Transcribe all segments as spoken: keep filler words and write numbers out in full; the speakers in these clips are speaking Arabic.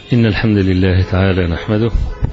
إن الحمد لله تعالى نحمده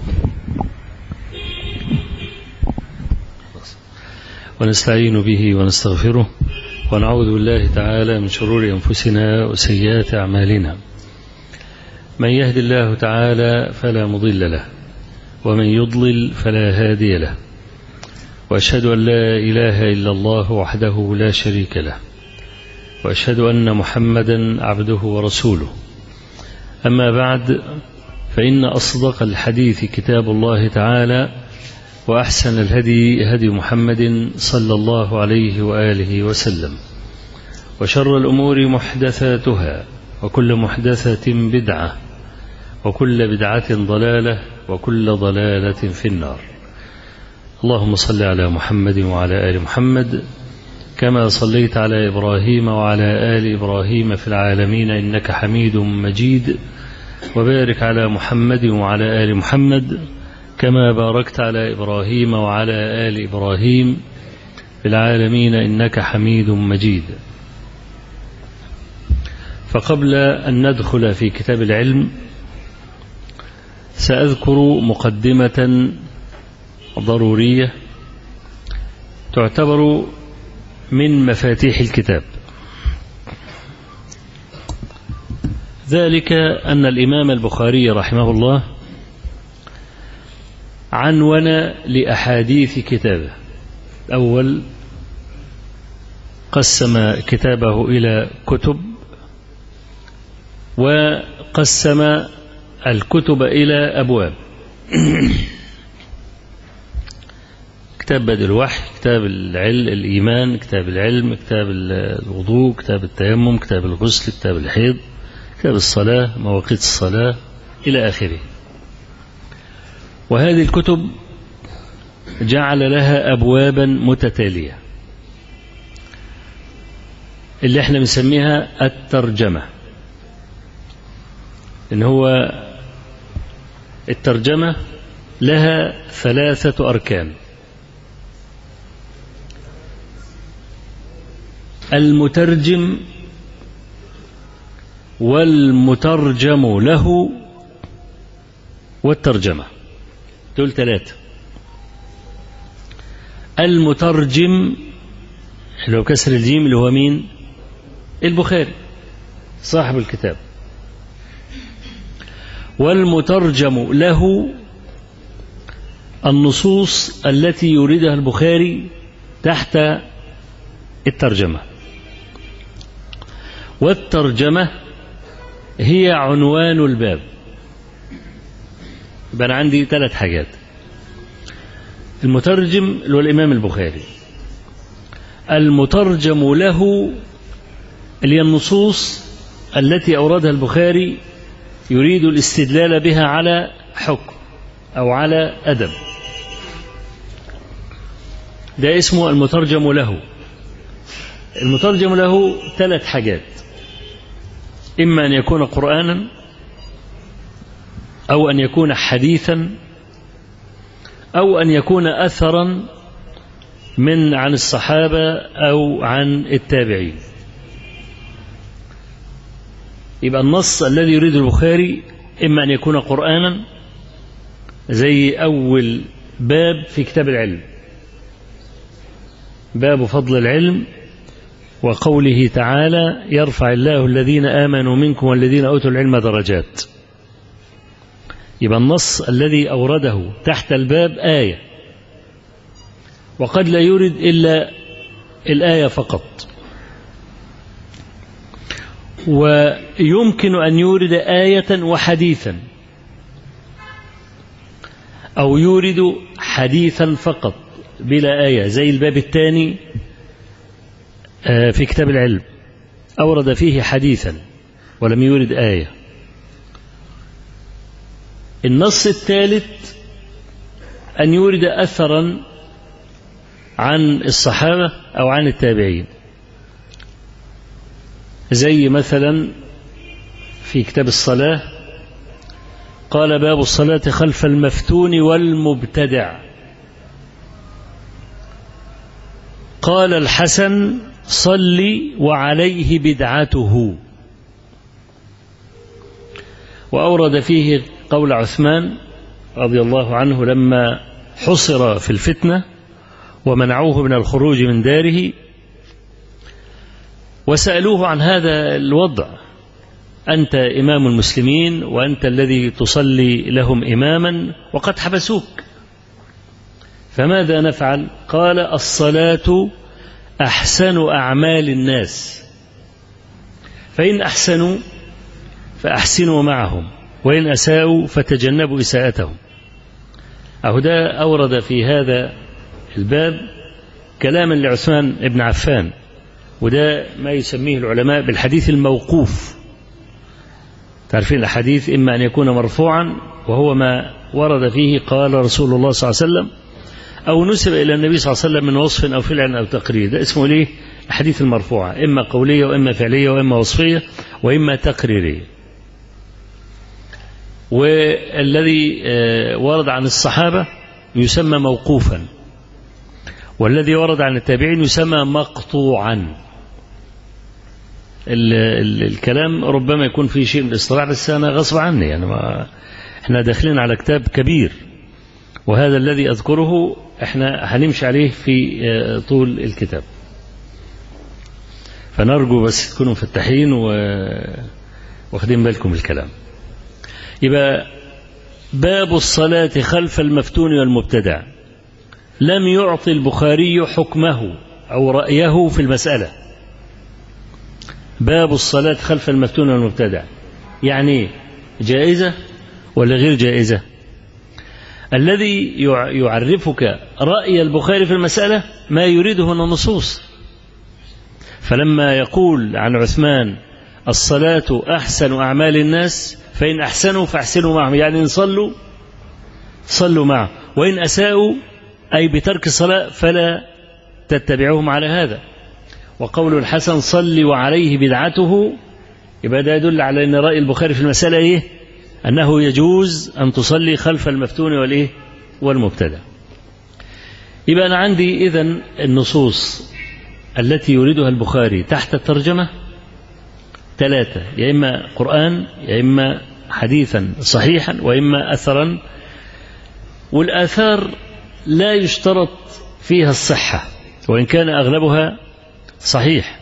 ونستعين به ونستغفره ونعوذ بالله تعالى من شرور أنفسنا وسيئات أعمالنا. من يهد الله تعالى فلا مضل له ومن يضلل فلا هادي له، وأشهد أن لا إله إلا الله وحده لا شريك له، وأشهد أن محمدا عبده ورسوله. أما بعد، فإن أصدق الحديث كتاب الله تعالى، وأحسن الهدي هدي محمد صلى الله عليه وآله وسلم، وشر الأمور محدثاتها، وكل محدثة بدعة، وكل بدعة ضلالة، وكل ضلالة في النار. اللهم صل على محمد وعلى آل محمد كما صليت على إبراهيم وعلى آل إبراهيم في العالمين إنك حميد مجيد، وبارك على محمد وعلى آل محمد كما باركت على إبراهيم وعلى آل إبراهيم في العالمين إنك حميد مجيد. فقبل أن ندخل في كتاب العلم سأذكر مقدمة ضرورية تعتبر من مفاتيح الكتاب، ذلك أن الإمام البخاري رحمه الله عنون لأحاديث كتابه. أول قسم كتابه إلى كتب، وقسم الكتب إلى أبواب. كتاب بدء الوحي، كتاب العلم الإيمان، كتاب العلم، كتاب الوضوء، كتاب التيمم، كتاب الغسل، كتاب الحيض، كتاب الصلاة، مواقيت الصلاة، إلى آخره. وهذه الكتب جعل لها أبوابا متتالية اللي احنا بنسميها الترجمة. إن هو الترجمة لها ثلاثة أركان: المترجم والمترجم له والترجمة. دول ثلاثة. المترجم اللي هو كسر الجيم، اللي هو مين؟ البخاري صاحب الكتاب. والمترجم له النصوص التي يريدها البخاري تحت الترجمة. والترجمة هي عنوان الباب. يبقى أنا عندي ثلاث حاجات: المترجم اللي هو الإمام البخاري، المترجم له اللي هي النصوص التي أوردها البخاري يريد الاستدلال بها على حكم أو على أدب، ده اسمه المترجم له. المترجم له ثلاث حاجات: إما أن يكون قرآنا، أو أن يكون حديثا، أو أن يكون أثرا من عن الصحابة أو عن التابعين. يبقى النص الذي يريد البخاري إما أن يكون قرآنا، زي أول باب في كتاب العلم، باب فضل العلم وقوله تعالى: يرفع الله الذين آمنوا منكم والذين أوتوا العلم درجات. يبقى النص الذي أورده تحت الباب آية، وقد لا يرد إلا الآية فقط، ويمكن أن يورد آية وحديثا، أو يورد حديثا فقط بلا آية، زي الباب الثاني في كتاب العلم أورد فيه حديثا ولم يورد آية. النص الثالث أن يورد أثرا عن الصحابة أو عن التابعين، زي مثلا في كتاب الصلاة قال: باب الصلاة خلف المفتون والمبتدع. قال الحسن: صلي وعليه بدعته. وأورد فيه قول عثمان رضي الله عنه لما حصر في الفتنة ومنعوه من الخروج من داره وسألوه عن هذا الوضع: أنت إمام المسلمين وأنت الذي تصلي لهم إماما وقد حبسوك، فماذا نفعل؟ قال: الصلاة أحسن أعمال الناس، فإن أحسنوا فأحسنوا معهم، وإن أساءوا فتجنبوا إساءتهم. أهو ده أورد في هذا الباب كلاما لعثمان بن عفان، وده ما يسميه العلماء بالحديث الموقوف. تعرفين الحديث إما أن يكون مرفوعا وهو ما ورد فيه قال رسول الله صلى الله عليه وسلم، أو نسب إلى النبي صلى الله عليه وسلم من وصف أو فعل أو تقرير، ده اسمه ليه الحديث المرفوع، إما قولية وإما فعلية وإما وصفية وإما تقريرية. والذي ورد عن الصحابة يسمى موقوفا، والذي ورد عن التابعين يسمى مقطوعا. ال ال الكلام ربما يكون فيه شيء من الاصطلاح، بس أنا غصب عني يعني، ما احنا داخلين على كتاب كبير، وهذا الذي أذكره احنا هنمشي عليه في طول الكتاب، فنرجو بس تكونوا مفتحين واخدين بالكم الكلام. يبقى باب الصلاة خلف المفتون والمبتدع لم يعطي البخاري حكمه أو رأيه في المسألة. باب الصلاة خلف المفتون والمبتدع يعني جائزة ولا غير جائزة؟ الذي يعرفك رأي البخاري في المسألة ما يريده من النصوص. فلما يقول عن عثمان: الصلاة أحسن أعمال الناس، فإن أحسنوا فأحسنوا معهم، يعني إن صلوا صلوا معه، وإن أساءوا أي بترك الصلاة فلا تتبعوهم على هذا. وقول الحسن: صلي وعليه بدعته، يبقى ده يدل على أن رأي البخاري في المسألة إيه؟ أنه يجوز أن تصلي خلف المفتون والإيه؟ والمبتدع. يبقى أنا عندي إذن النصوص التي يريدها البخاري تحت الترجمة ثلاثة: يا إما قرآن، يا إما حديثا صحيحا، وإما أثرا. والآثار لا يشترط فيها الصحة وإن كان أغلبها صحيح.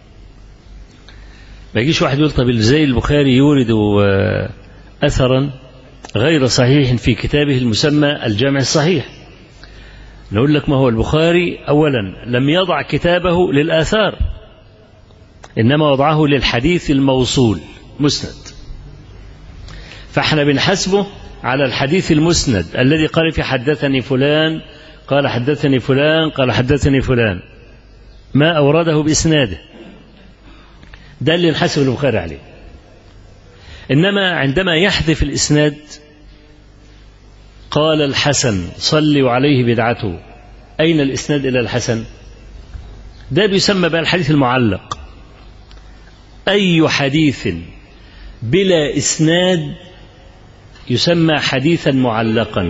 ما يجيش واحد يقول طب زي البخاري يورد أثرا غير صحيح في كتابه المسمى الجامع الصحيح. نقول لك ما هو البخاري أولا لم يضع كتابه للآثار، إنما وضعه للحديث الموصول مسند، فاحنا بنحسبه على الحديث المسند الذي قال في حدثني فلان قال حدثني فلان قال حدثني فلان، ما أورده بإسناده، ده اللي نحسب البخاري عليه. إنما عندما يحذف الإسناد قال الحسن صلوا عليه بدعته، أين الإسناد إلى الحسن؟ ده بيسمى بقى الحديث المعلق. أي حديث بلا إسناد يسمى حديثا معلقا.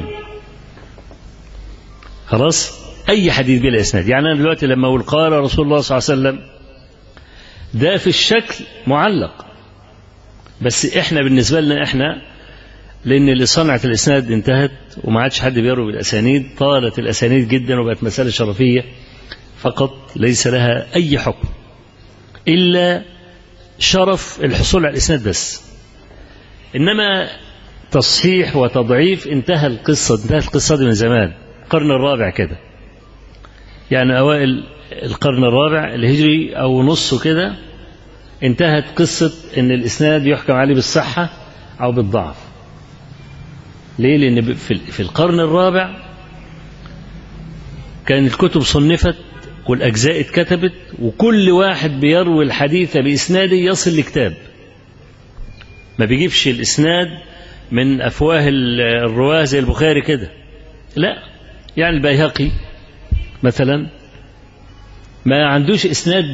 خلاص؟ أي حديث بلا إسناد. يعني أنا دلوقتي لما أقول قال رسول الله صلى الله عليه وسلم، ده في الشكل معلق، بس إحنا بالنسبة لنا إحنا لأن اللي صنعت الإسناد انتهت وما عادش حد بيروي بالأسانيد، طالت الأسانيد جدا وبقت مسألة شرفية فقط ليس لها أي حكم إلا شرف الحصول على الإسناد بس. إنما تصحيح وتضعيف انتهى القصة انتهت القصة دي من زمان، القرن الرابع كده، يعني أوائل القرن الرابع الهجري أو نصه كده انتهت قصة إن الإسناد يحكم عليه بالصحة أو بالضعف. ليه؟ لأن في القرن الرابع كان الكتب صنفت والأجزاء اتكتبت، وكل واحد بيروي الحديث بإسناده يصل لكتاب، ما بيجيبش الإسناد من أفواه الرواه زي البخاري كده، لا. يعني البيهقي مثلا ما عندوش إسناد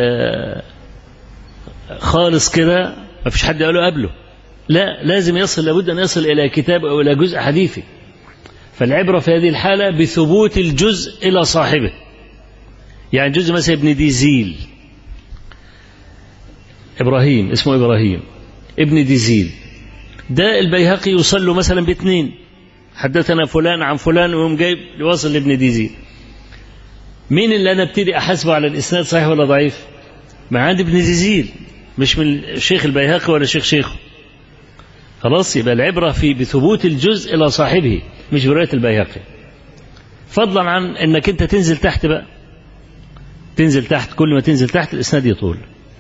خالص كده، ما فيش حد قاله قبله، لا، لازم يصل، لابد أن يصل إلى كتاب أو إلى جزء حديثي. فالعبرة في هذه الحالة بثبوت الجزء إلى صاحبه. يعني جزء مثلا ابن ديزيل، إبراهيم اسمه إبراهيم ابن ديزيل، ده البيهقي يوصل له مثلا باثنين، حدثنا فلان عن فلان ويوم جايب يوصل لابن ديزين. مين اللي أنا ابتدي أحاسبه على الإسناد صحيح ولا ضعيف؟ ما عندي ابن ديزين، مش من الشيخ البيهقي ولا شيخ شيخه. خلاص، يبقى العبرة في بثبوت الجزء إلى صاحبه مش برواية البيهقي، فضلا عن أنك أنت تنزل تحت بقى، تنزل تحت، كل ما تنزل تحت الإسناد يطول.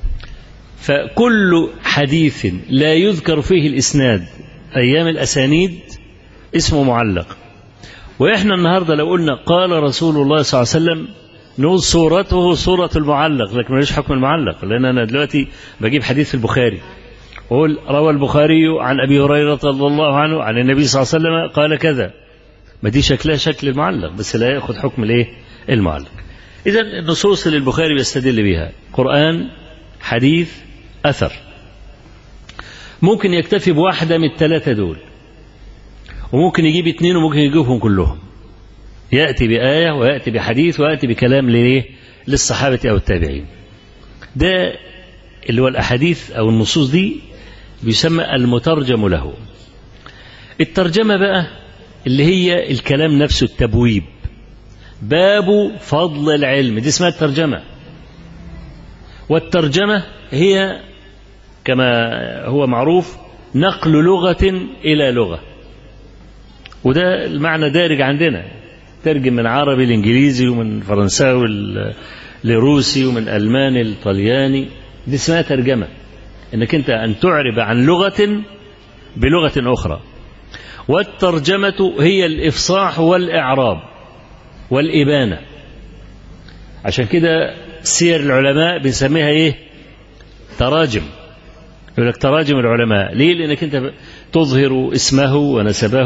فكل حديث لا يذكر فيه الإسناد أيام الأسانيد اسمه معلق. وإحنا النهاردة لو قلنا قال رسول الله صلى الله عليه وسلم نقول صورته صورة المعلق، لكن ماليش حكم المعلق، لأن أنا دلوقتي بجيب حديث في البخاري وقول روى البخاري عن أبي هريرة رضي الله عنه عن النبي صلى الله عليه وسلم قال كذا، ما دي شكلها شكل المعلق بس لا يأخذ حكم الإيه؟ المعلق. إذن النصوص اللي البخاري بيستدل بها قرآن، حديث، أثر، ممكن يكتفي بواحدة من الثلاثة دول، وممكن يجيب اثنين وممكن يجيبهم كلهم، يأتي بآية ويأتي بحديث ويأتي بكلام ليه؟ للصحابة أو التابعين. ده اللي هو الأحاديث أو النصوص دي بيسمى المترجم له. الترجمة بقى اللي هي الكلام نفسه، التبويب، باب فضل العلم، دي اسمها الترجمة. والترجمة هي كما هو معروف نقل لغة إلى لغة، وده المعنى دارج عندنا، ترجم من عربي لإنجليزي ومن فرنساوي لروسي ومن ألماني لطلياني، دي اسمها ترجمة، إنك أنت أن تعرب عن لغة بلغة أخرى. والترجمة هي الإفصاح والإعراب والإبانة. عشان كده سير العلماء بنسميها إيه؟ تراجم. يقول لك تراجم العلماء، ليه؟ لأنك أنت تظهر اسمه ونسبه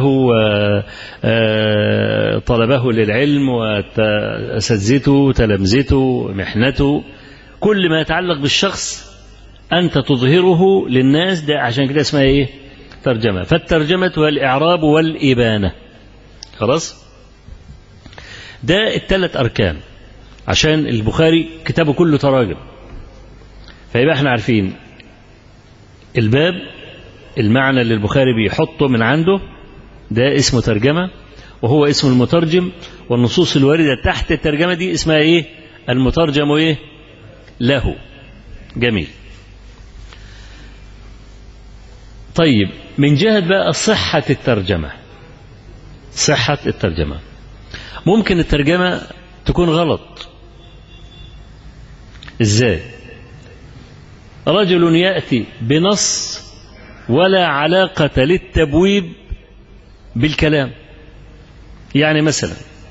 وطلبه للعلم وأساتذته تلامذته محنته، كل ما يتعلق بالشخص أنت تظهره للناس، ده عشان كده اسمها إيه؟ ترجمة. فالترجمة هو الإعراب والإبانة. خلاص، ده الثلاث أركان، عشان البخاري كتابه كله تراجم. فيبقى احنا عارفين الباب، المعنى اللي البخاري بيحطه من عنده ده اسمه ترجمة، وهو اسم المترجم، والنصوص الواردة تحت الترجمة دي اسمها ايه؟ المترجم ايه؟ له. جميل. طيب، من جهة بقى صحة الترجمة، صحة الترجمة ممكن الترجمة تكون غلط. ازاي؟ رجل يأتي بنص ولا علاقة للتبويب بالكلام. يعني مثلا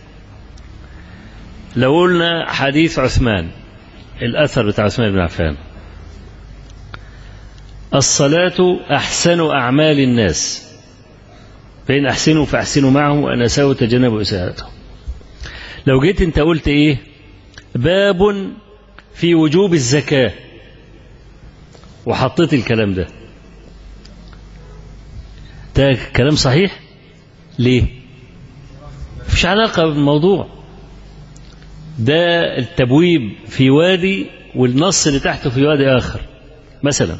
لو قلنا حديث عثمان، الأثر بتاع عثمان بن عفان، الصلاة أحسن أعمال الناس، فإن أحسنوا فأحسنوا معه وأن أساءوا تجنبوا إساءته. لو جيت أنت قلت إيه؟ باب في وجوب الزكاة، وحطيت الكلام ده، ده كلام صحيح؟ ليه؟ مفيش علاقة بالموضوع ده، التبويب في وادي والنص اللي تحته في وادي آخر. مثلا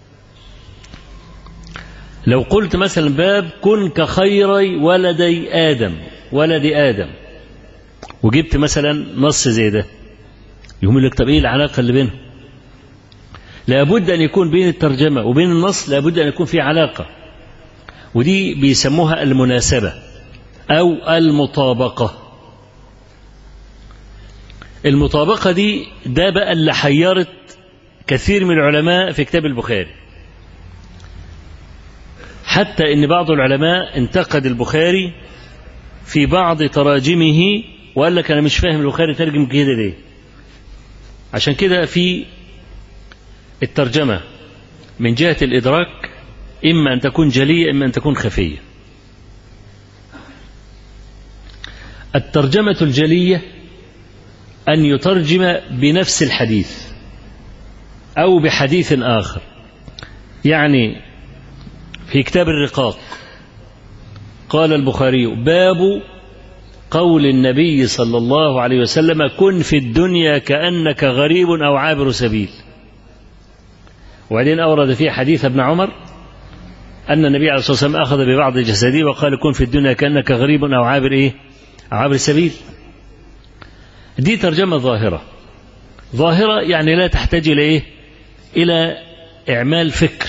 لو قلت مثلا باب كن كخيري ولدي آدم، ولد آدم، وجبت مثلا نص زي ده، يقول لك طب ايه العلاقة اللي بينهم؟ لابد أن يكون بين الترجمة وبين النص لابد أن يكون في علاقة، ودي بيسموها المناسبة أو المطابقة. المطابقة دي ده بقى اللي حيرت كثير من العلماء في كتاب البخاري، حتى إن بعض العلماء انتقد البخاري في بعض تراجمه وقال لك أنا مش فاهم البخاري ترجم كده ليه. عشان كده في الترجمة من جهة الإدراك إما أن تكون جلية إما أن تكون خفية. الترجمة الجلية أن يترجم بنفس الحديث أو بحديث آخر. يعني في كتاب الرقاق قال البخاري باب قول النبي صلى الله عليه وسلم كن في الدنيا كأنك غريب أو عابر سبيل، وبعدين أورد فيه حديث ابن عمر أن النبي عليه الصلاة والسلام أخذ ببعض جسده وقال كن في الدنيا كأنك غريب أو عابر إيه أو عابر سبيل. دي ترجمة ظاهرة، ظاهرة يعني لا تحتاج إلى إيه إلى إعمال فكر،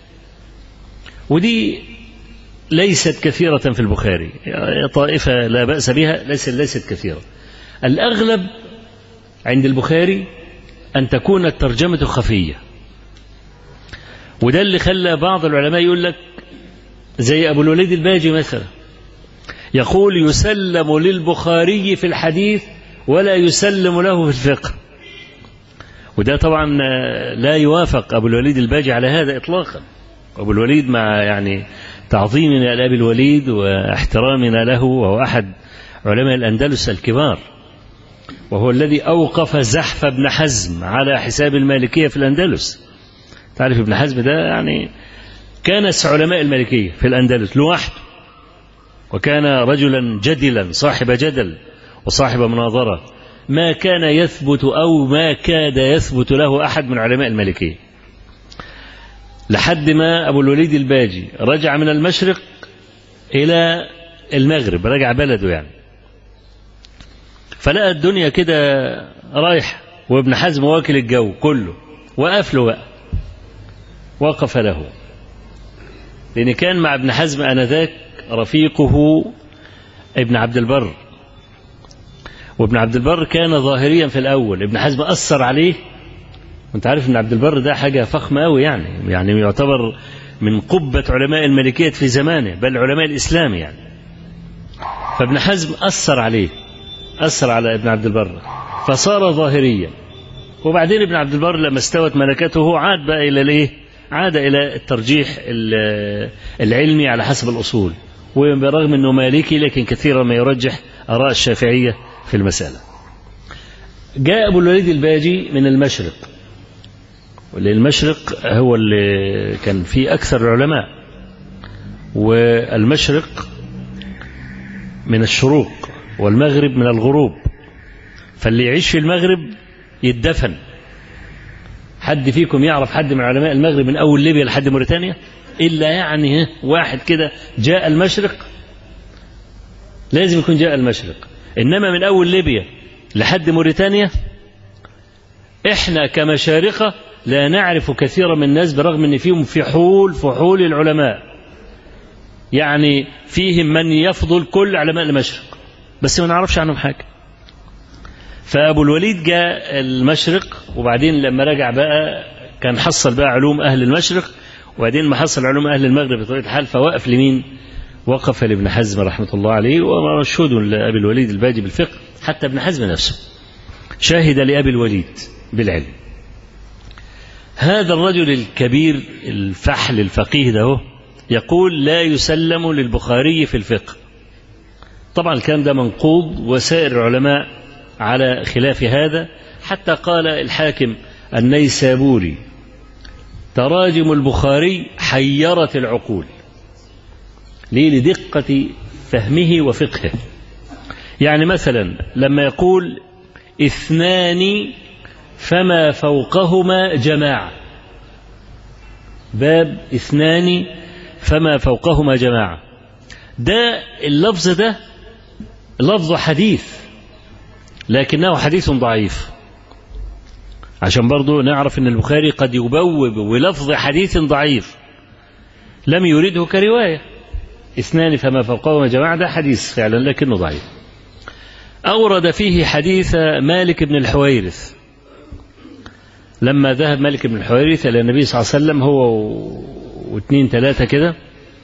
ودي ليست كثيرة في البخاري، طائفة لا بأس بها، ليست ليست كثيرة. الأغلب عند البخاري أن تكون الترجمة خفية، وده اللي خلى بعض العلماء يقول لك زي أبو الوليد الباجي مثلا يقول يسلم للبخاري في الحديث ولا يسلم له في الفقه، وده طبعا لا يوافق أبو الوليد الباجي على هذا إطلاقا. أبو الوليد مع يعني تعظيمنا لأبي الوليد واحترامنا له، وهو أحد علماء الأندلس الكبار، وهو الذي أوقف زحف ابن حزم على حساب المالكية في الأندلس. تعرف ابن حزم ده يعني كانس علماء المالكية في الأندلس لوحده، وكان رجلا جدلا صاحب جدل وصاحب مناظرة، ما كان يثبت أو ما كاد يثبت له أحد من علماء المالكية، لحد ما أبو الوليد الباجي رجع من المشرق إلى المغرب، رجع بلده يعني، فلقى الدنيا كده رايح وابن حزم واكل الجو كله، وقف له بقى، وقف له، لأن كان مع ابن حزم آنذاك رفيقه ابن عبد البر، وابن عبد البر كان ظاهريا في الأول، ابن حزم أثر عليه، وانت عارف ابن عبد البر ده حاجة فخمة أوي يعني، يعني يعتبر من قبة علماء المالكية في زمانه، بل علماء الإسلام يعني. فابن حزم أثر عليه، أثر على ابن عبد البر فصار ظاهريا، وبعدين ابن عبد البر لما استوت ملكته عاد بقى إلى الإيه؟ عاد إلى الترجيح العلمي على حسب الأصول، وبرغم أنه مالكي لكن كثيرا ما يرجح آراء الشافعية في المسألة. جاء أبو الوليد الباجي من المشرق، والمشرق هو اللي كان فيه أكثر العلماء، والمشرق من الشروق والمغرب من الغروب، فاللي يعيش في المغرب يدفن. حد فيكم يعرف حد من علماء المغرب من أول ليبيا لحد موريتانيا؟ إلا يعني واحد كده جاء المشرق، لازم يكون جاء المشرق، إنما من أول ليبيا لحد موريتانيا إحنا كمشارقة لا نعرف كثيرا من الناس، برغم أن فيهم فحول فحول العلماء، يعني فيهم من يفضل كل علماء المشرق، بس ما نعرفش عنهم حاجة. فأبو الوليد جاء المشرق، وبعدين لما رجع بقى كان حصل بقى علوم أهل المشرق، وبعدين ما حصل علوم أهل المغرب بطبيعة الحال، فوقف لمين؟ وقف لابن حزم رحمة الله عليه، ومشهود لأبي الوليد الباجي بالفقه، حتى ابن حزم نفسه شاهد لأبي الوليد بالعلم. هذا الرجل الكبير الفحل الفقيه ده يقول لا يسلم للبخاري في الفقه. طبعا الكلام ده منقوض، وسائر العلماء على خلاف هذا، حتى قال الحاكم النيسابوري تراجم البخاري حيرت العقول. ليه؟ لدقة فهمه وفقهه. يعني مثلا لما يقول اثنان فما فوقهما جماعة، باب اثنان فما فوقهما جماعة، ده اللفظ ده لفظ حديث، لكنه حديث ضعيف، عشان برضو نعرف ان البخاري قد يبوب ولفظ حديث ضعيف لم يريده كرواية. اثنان فما فوقهما جماعة ده حديث فعلا لكنه ضعيف. أورد فيه حديث مالك بن الحويرث، لما ذهب مالك بن الحويرث إلى النبي صلى الله عليه وسلم هو واثنين ثلاثة كده،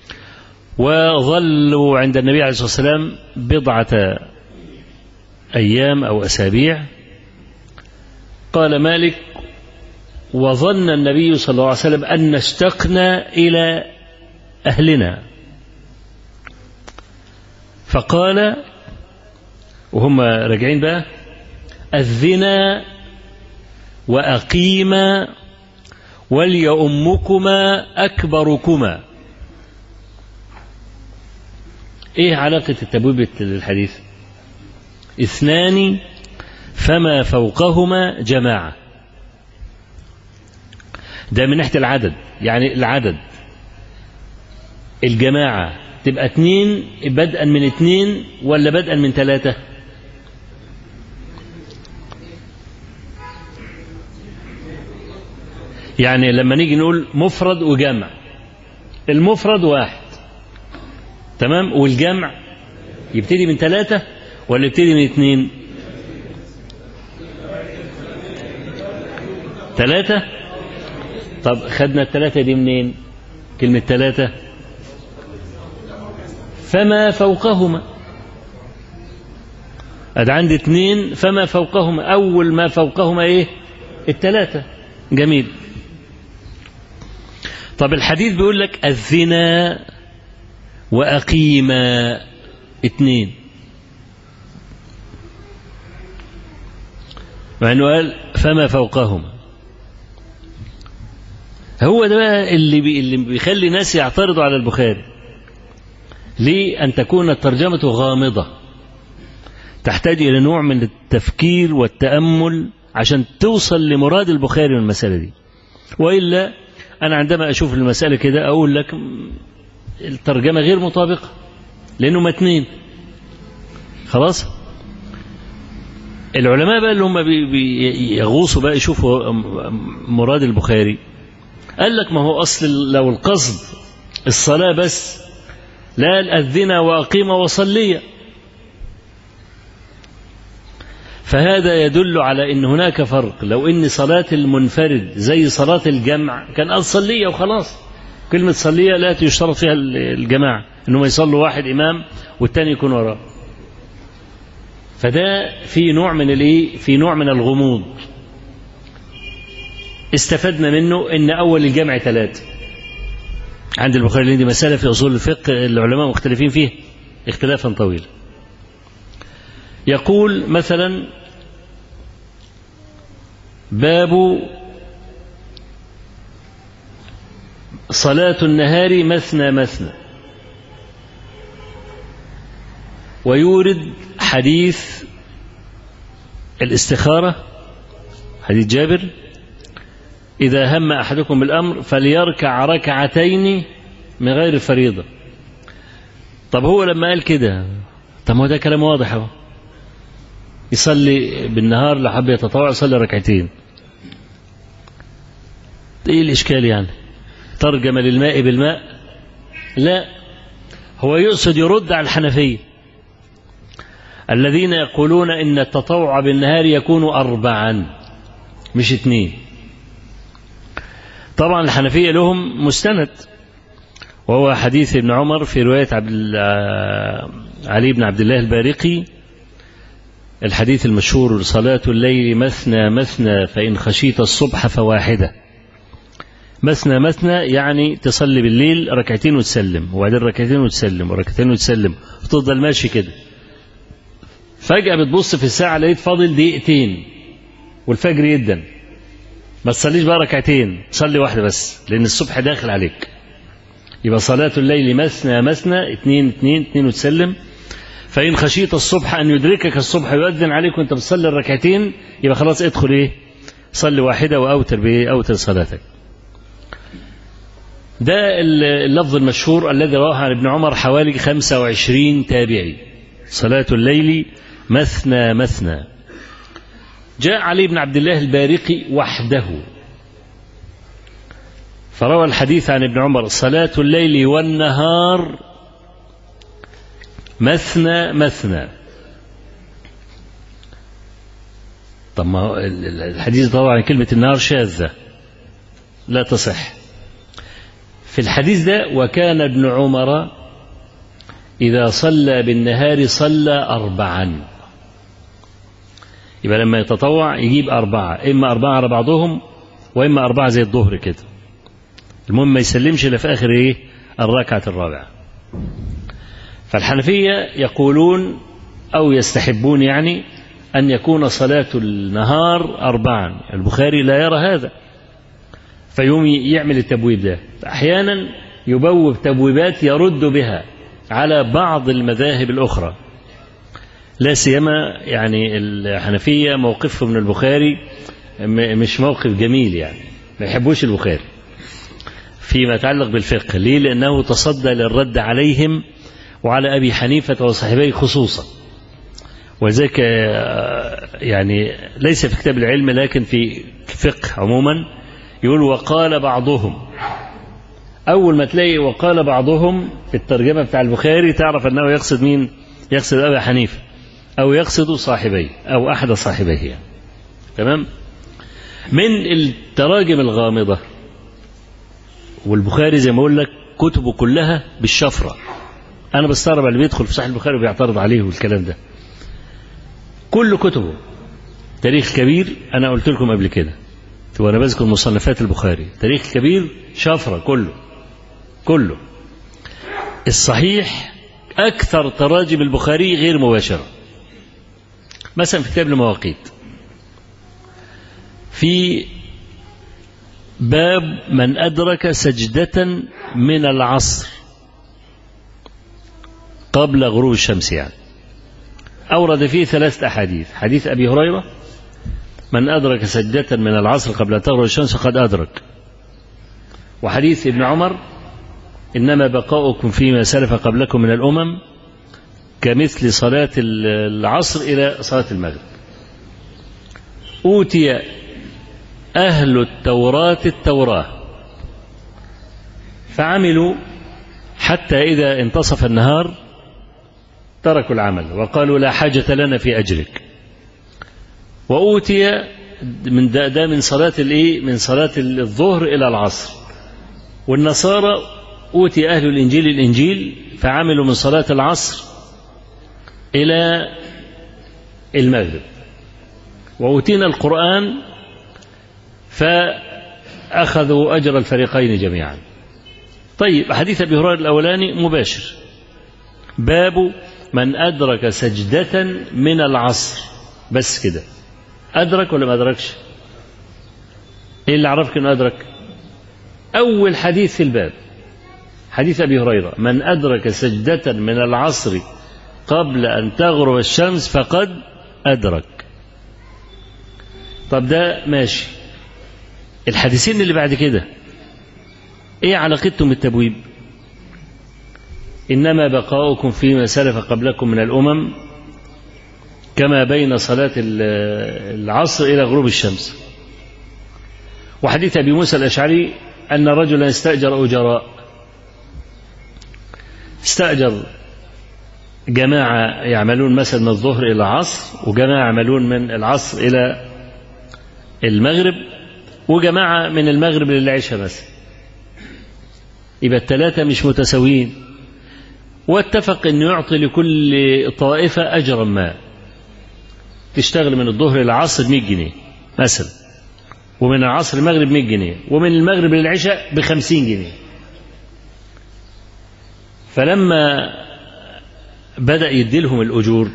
وظلوا عند النبي عليه الصلاة والسلام بضعة أيام أو أسابيع. قال مالك وظن النبي صلى الله عليه وسلم أن اشتقنا إلى أهلنا، فقال وهم راجعين بقى أذنا وأقيما وليؤمكما أكبركما. إيه علاقة التبويب للحديث؟ اثنان فما فوقهما جماعة، ده من ناحية العدد، يعني العدد الجماعة تبقى اتنين بدءا من اتنين ولا بدءا من ثلاثة؟ يعني لما نيجي نقول مفرد وجمع، المفرد واحد تمام، والجمع يبتدي من ثلاثة ولا يبتدي من اتنين؟ ثلاثة. طب خدنا الثلاثة دي منين؟ كلمة ثلاثة فما فوقهما، أد عندي اثنين فما فوقهما، أول ما فوقهما إيه؟ الثلاثة. جميل. طب الحديث بيقول لك الزنا وأقيما اثنين، مع أنه قال فما فوقهما. هو ده بقى اللي, بي اللي بيخلي ناس يعترضوا على البخاري. ليه؟ أن تكون الترجمة غامضة، تحتاج إلى نوع من التفكير والتأمل عشان توصل لمراد البخاري من المسألة دي. وإلا أنا عندما أشوف المسألة كده أقول لك الترجمة غير مطابقة لأنه متنين. خلاص. العلماء بقى اللي هم بيغوصوا بقى يشوفوا مراد البخاري، قال لك ما هو أصل لو القصد الصلاة بس لا الأذن وأقيم وصلية، فهذا يدل على أن هناك فرق. لو أن صلاة المنفرد زي صلاة الجمع كان قال صلية وخلاص. كلمة صلية لا تشترط فيها الجماعة، أنه ما يصلوا واحد إمام والتاني يكون وراه. فده في نوع من الايه في نوع من الغموض استفدنا منه. ان اول الجمع ثلاثة عند البخاري، دي مسألة في اصول الفقه العلماء مختلفين فيه اختلافا طويلا. يقول مثلا باب صلاة النهار مثنى مثنى، ويورد حديث الاستخارة، حديث جابر: إذا هم أحدكم بالأمر فليركع ركعتين من غير الفريضة. طب هو لما قال كده، طب ما هو ده كلام واضح اهو، يصلي بالنهار لو حب يتطوع يصلي ركعتين، ايه الإشكال يعني؟ ترجم للماء بالماء؟ لا، هو يقصد يرد على الحنفية الذين يقولون إن التطوع بالنهار يكون أربعا مش اثنين. طبعا الحنفية لهم مستند، وهو حديث ابن عمر في رواية عبد علي بن عبد الله البارقي، الحديث المشهور: صلاة الليل مثنى مثنى فإن خشيت الصبح فواحدة. مثنى مثنى يعني تصلي بالليل ركعتين وتسلم، وبعدين ركعتين وتسلم، وركعتين وتسلم، وتفضل ماشي كده. فجأة بتبص في الساعة لقيت فاضل دقيقتين والفجر يدن، ما تصليش بقى ركعتين، صلي واحدة بس لأن الصبح داخل عليك. يبقى صلاة الليل مثنى مثنى، اتنين اتنين اتنين وتسلم. فإن خشيت الصبح أن يدركك الصبح يؤذن عليك وأنت بتصلي الركعتين، يبقى خلاص ادخل إيه؟ صلي واحدة وأوتر بإيه؟ أوتر صلاتك. ده اللفظ المشهور الذي رواه عن ابن عمر حوالي خمسة وعشرين تابعي: صلاة الليل مثنى مثنى. جاء علي بن عبد الله البارقي وحده فروى الحديث عن ابن عمر: صلاة الليل والنهار مثنى مثنى. طب ما الحديث طبعا كلمة النهار شاذة لا تصح. في الحديث ده: وكان ابن عمر إذا صلى بالنهار صلى أربعا. يبقى لما يتطوع يجيب أربعة، إما أربعة على بعضهم وإما أربعة زي الظهر كده. المهم ما يسلمش إلا في آخر إيه؟ الركعة الرابعة. فالحنفية يقولون أو يستحبون يعني أن يكون صلاة النهار أربعا. البخاري لا يرى هذا، فيوم يعمل التبويب ده. أحيانا يبوب تبويبات يرد بها على بعض المذاهب الأخرى، لا سيما يعني الحنفية موقفهم من البخاري مش موقف جميل، يعني ما يحبوش البخاري. فيما يتعلق بالفقه. ليه؟ لأنه تصدى للرد عليهم وعلى أبي حنيفة وصاحبيه خصوصا. وذلك يعني ليس في كتاب العلم لكن في فقه عموما يقول وقال بعضهم. أول ما تلاقي وقال بعضهم في الترجمة بتاع البخاري تعرف أنه يقصد مين؟ يقصد أبي حنيفة أو يقصد صاحبيه أو أحد صاحبيه يعني. تمام؟ من التراجم الغامضة، والبخاري زي ما أقول لك كتبه كلها بالشفرة. أنا بستغرب اللي بيدخل في صحيح البخاري وبيعترض عليه والكلام ده. كل كتبه تاريخ كبير، أنا قلت لكم قبل كده وأنا بذكر مصنفات البخاري، تاريخ كبير شفرة كله كله. الصحيح أكثر تراجم البخاري غير مباشرة. مثلا في كتاب المواقيت في باب من أدرك سجدة من العصر قبل غروب الشمس يعني، أورد فيه ثلاثة أحاديث. حديث أبي هريرة من أدرك سجدة من العصر قبل أن تغرب الشمس فقد أدرك، وحديث ابن عمر إنما بقاؤكم فيما سلف قبلكم من الأمم كمثل صلاة العصر إلى صلاة المغرب. أوتي أهل التوراة التوراة فعملوا حتى إذا انتصف النهار تركوا العمل وقالوا لا حاجة لنا في أجرك. وأوتي من ده, ده من صلاة الإيه؟ من صلاة الظهر إلى العصر. والنصارى أوتي أهل الإنجيل الإنجيل فعملوا من صلاة العصر إلى المغرب. وأوتينا القرآن فأخذوا أجر الفريقين جميعا. طيب حديث أبي هريرة الأولاني مباشر، باب من أدرك سجدة من العصر، بس كده. أدرك ولا ما أدركش؟ إيه اللي عرفك أنه أدرك؟ أول حديث في الباب حديث أبي هريرة من أدرك سجدة من العصر قبل أن تغرب الشمس فقد أدرك. طب ده ماشي. الحديثين اللي بعد كده إيه علاقتهم بالتبويب؟ إنما بقاؤكم فيما سلف قبلكم من الأمم كما بين صلاة العصر إلى غروب الشمس. وحديث أبي موسى الأشعري أن رجلا استأجر أجراء، استأجر جماعة يعملون مثلا من الظهر إلى العصر، وجماعة يعملون من العصر إلى المغرب، وجماعة من المغرب للعشاء مثلا. يبقى الثلاثة مش متساويين. واتفق أن يعطي لكل طائفة أجرا ما، تشتغل من الظهر إلى العصر مئة جنيه مثلا، ومن العصر المغرب مئة جنيه، ومن المغرب للعشاء بخمسين جنيه. فلما بدأ يديلهم الأجور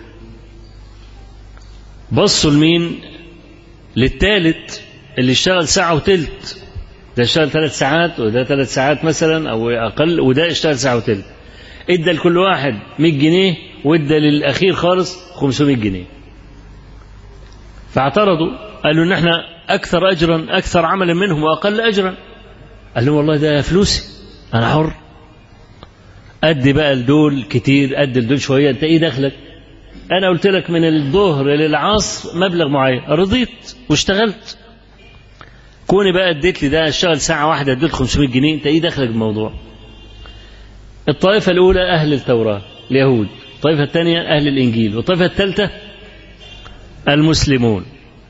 بصوا لمين؟ للثالث اللي اشتغل ساعة وتلت. ده اشتغل ثلاث ساعات وده ثلاث ساعات مثلا أو أقل، وده اشتغل ساعة وتلت. ادى لكل واحد مئة جنيه وادى للأخير خالص خمسمائة جنيه. فاعترضوا قالوا إن احنا أكثر أجرا أكثر عملا منهم وأقل أجرا. قال لهم والله ده فلوسي أنا حر، أدي بقى لدول كتير أدي لدول شوية، أنت إيه دخلك؟ أنا قلت لك من الظهر للعصر مبلغ معين، رضيت واشتغلت. كوني بقى اديت لي ده اشتغل ساعة واحدة اديت خمسمائة جنيه، أنت إيه دخلك بالموضوع؟ الطائفة الأولى أهل التوراة اليهود، الطائفة الثانية أهل الإنجيل، والطائفة الثالثة المسلمون.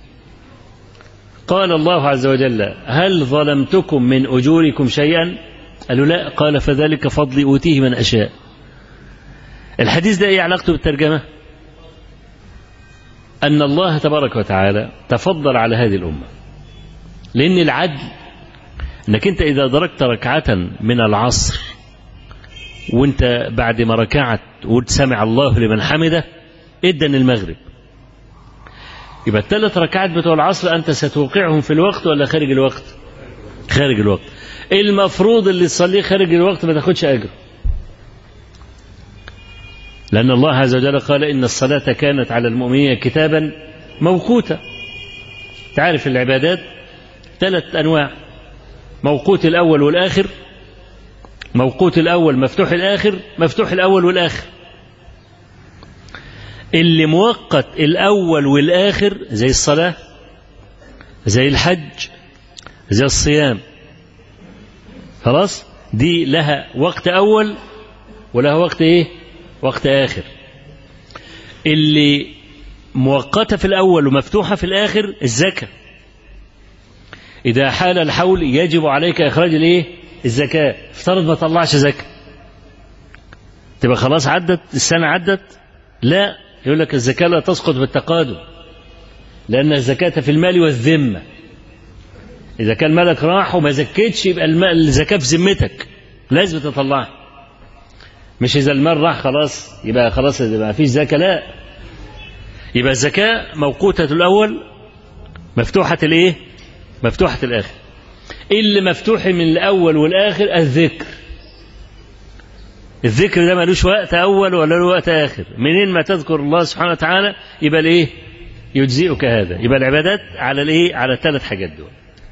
قال الله عز وجل هل ظلمتكم من أجوركم شيئا؟ قالوا لا. قال فذلك فضلي أوتيه من أشاء. الحديث ده إيه علاقته بالترجمة؟ أن الله تبارك وتعالى تفضل على هذه الأمة، لأن العدل أنك أنت إذا أدركت ركعة من العصر وأنت بعد ما ركعت وقلت سمع الله لمن حمده إدن المغرب، يبقى الثلاث ركعات بتوع العصر أنت ستوقعهم في الوقت ولا خارج الوقت؟ خارج الوقت. المفروض اللي تصليه خارج الوقت ما تاخدش أجر، لأن الله عز وجل قال إن الصلاة كانت على المؤمنين كتابا موقوتا. تعرف العبادات ثلاث أنواع: موقوت الأول والآخر موقوت الأول مفتوح الآخر مفتوح الأول والآخر. اللي موقت الأول والآخر زي الصلاة زي الحج زي الصيام، خلاص دي لها وقت أول ولها وقت إيه؟ وقت آخر. اللي مؤقتة في الأول ومفتوحة في الآخر الزكاة، إذا حال الحول يجب عليك إخراج الإيه؟ الزكاة. افترض ما طلعش زكاة تبقى خلاص عدت السنة عدت؟ لا، يقول لك الزكاة لا تسقط بالتقادم، لأن الزكاة في المال والذمة. إذا كان مالك راح وما زكيتش يبقى الزكاة في ذمتك، لازم تطلعها. مش إذا المال راح خلاص يبقى خلاص ما فيش زكاة، لا، يبقى الزكاة موقوتة الأول مفتوحة الإيه؟ مفتوحة الآخر. اللي مفتوح من الأول والآخر الذكر. الذكر ده ملوش وقت أول ولا له وقت آخر، منين ما تذكر الله سبحانه وتعالى يبقى الإيه؟ يجزئك هذا. يبقى العبادات على الإيه؟ على الثلاث حاجات دول.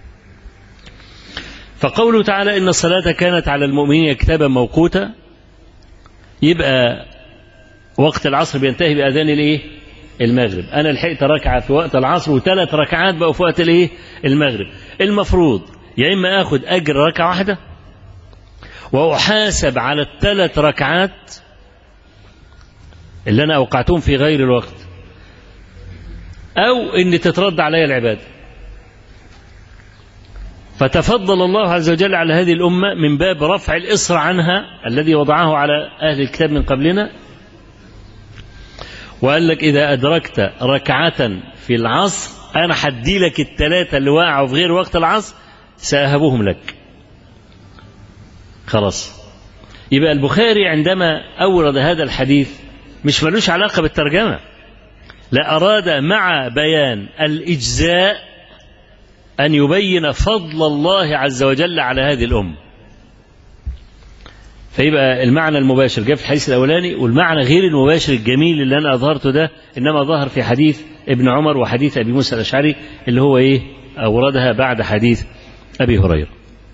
فقوله تعالى إن الصلاة كانت على المؤمنين كتابا موقوتا، يبقى وقت العصر بينتهي بأذان الإيه؟ المغرب. أنا لحقت ركعة في وقت العصر وثلاث ركعات بقوا في وقت الإيه؟ المغرب. المفروض يا إما آخذ أجر ركعة واحدة وأحاسب على الثلاث ركعات اللي أنا أوقعتهم في غير الوقت، أو إن تترد علي العبادة. فتفضل الله عز وجل على هذه الأمة من باب رفع الإصر عنها الذي وضعه على أهل الكتاب من قبلنا، وقال لك إذا أدركت ركعة في العصر أنا حدي لك الثلاثة اللي وقعوا في غير وقت العصر سأهبهم لك. خلاص. يبقى البخاري عندما أورد هذا الحديث مش ملوش علاقة بالترجمة، لا، أراد مع بيان الإجزاء أن يبين فضل الله عز وجل على هذه الأمة. فيبقى المعنى المباشر جاء في الحديث الأولاني، والمعنى غير المباشر الجميل اللي أنا أظهرته ده إنما ظهر في حديث ابن عمر وحديث أبي موسى الأشعري اللي هو إيه؟ أوردها بعد حديث أبي هريرة.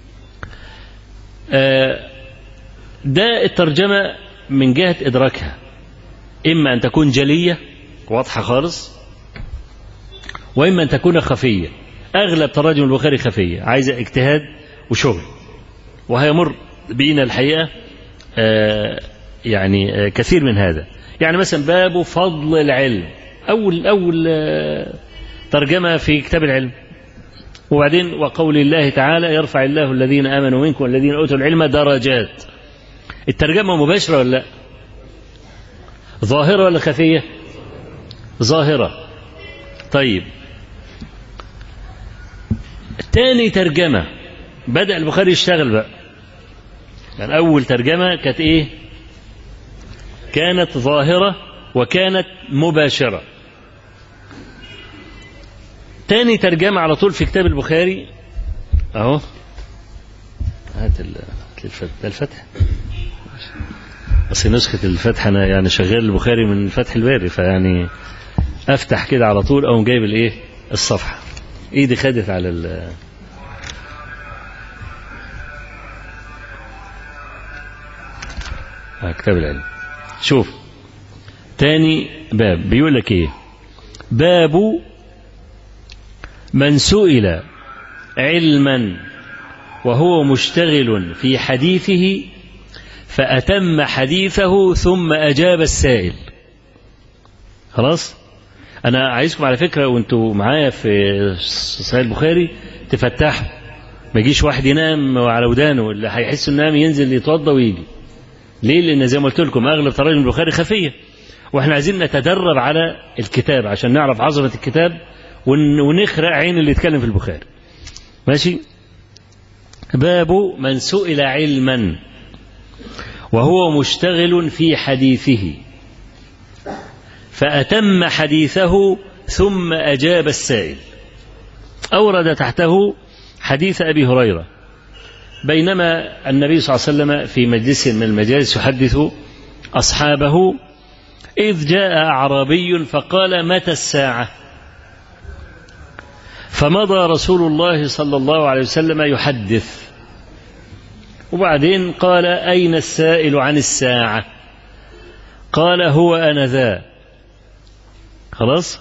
ده الترجمة من جهة إدراكها، إما أن تكون جلية واضحة خالص، وإما أن تكون خفية. أغلب تراجم البخاري خفية، عايزة اجتهاد وشغل، وهيمر بينا الحقيقة آه يعني آه كثير من هذا. يعني مثلا باب فضل العلم، أول أول آه ترجمة في كتاب العلم، وبعدين وقول الله تعالى يرفع الله الذين آمنوا منكم والذين أوتوا العلم درجات. الترجمة مباشرة ولا لا؟ ظاهرة ولا خفية؟ ظاهرة. طيب، تاني ترجمة بدأ البخاري يشتغل بقى. يعني أول ترجمة كانت إيه؟ كانت ظاهرة وكانت مباشرة. تاني ترجمة على طول في كتاب البخاري أهو، هات الفتح، ده الفتح، بس نسخة الفتح أنا يعني شغال البخاري من فتح الباري، فيعني أفتح كده على طول أو جايب الإيه؟ الصفحة، إيدي خدت على ال كتاب العلم. شوف تاني باب بيقول لك ايه؟ باب من سئل علما وهو مشتغل في حديثه فأتم حديثه ثم أجاب السائل. خلاص، أنا عايزكم على فكرة وانتوا معايا في صحيح البخاري تفتحوا، ما يجيش واحد ينام على ودانه، اللي هيحس انه نام ينزل يتوضى ويجي. ليه؟ لأن زي ما قلت لكم أغلب تراجم البخاري خفية، وإحنا عايزين نتدرب على الكتاب عشان نعرف عظمة الكتاب ونخرق عين اللي يتكلم في البخاري. ماشي؟ باب من سئل علما وهو مشتغل في حديثه فأتم حديثه ثم أجاب السائل. أورد تحته حديث أبي هريرة بينما النبي صلى الله عليه وسلم في مجلس من المجالس يحدث أصحابه إذ جاء أعرابي فقال متى الساعة؟ فمضى رسول الله صلى الله عليه وسلم يحدث وبعدين قال أين السائل عن الساعة؟ قال هو أنا ذا. خلاص.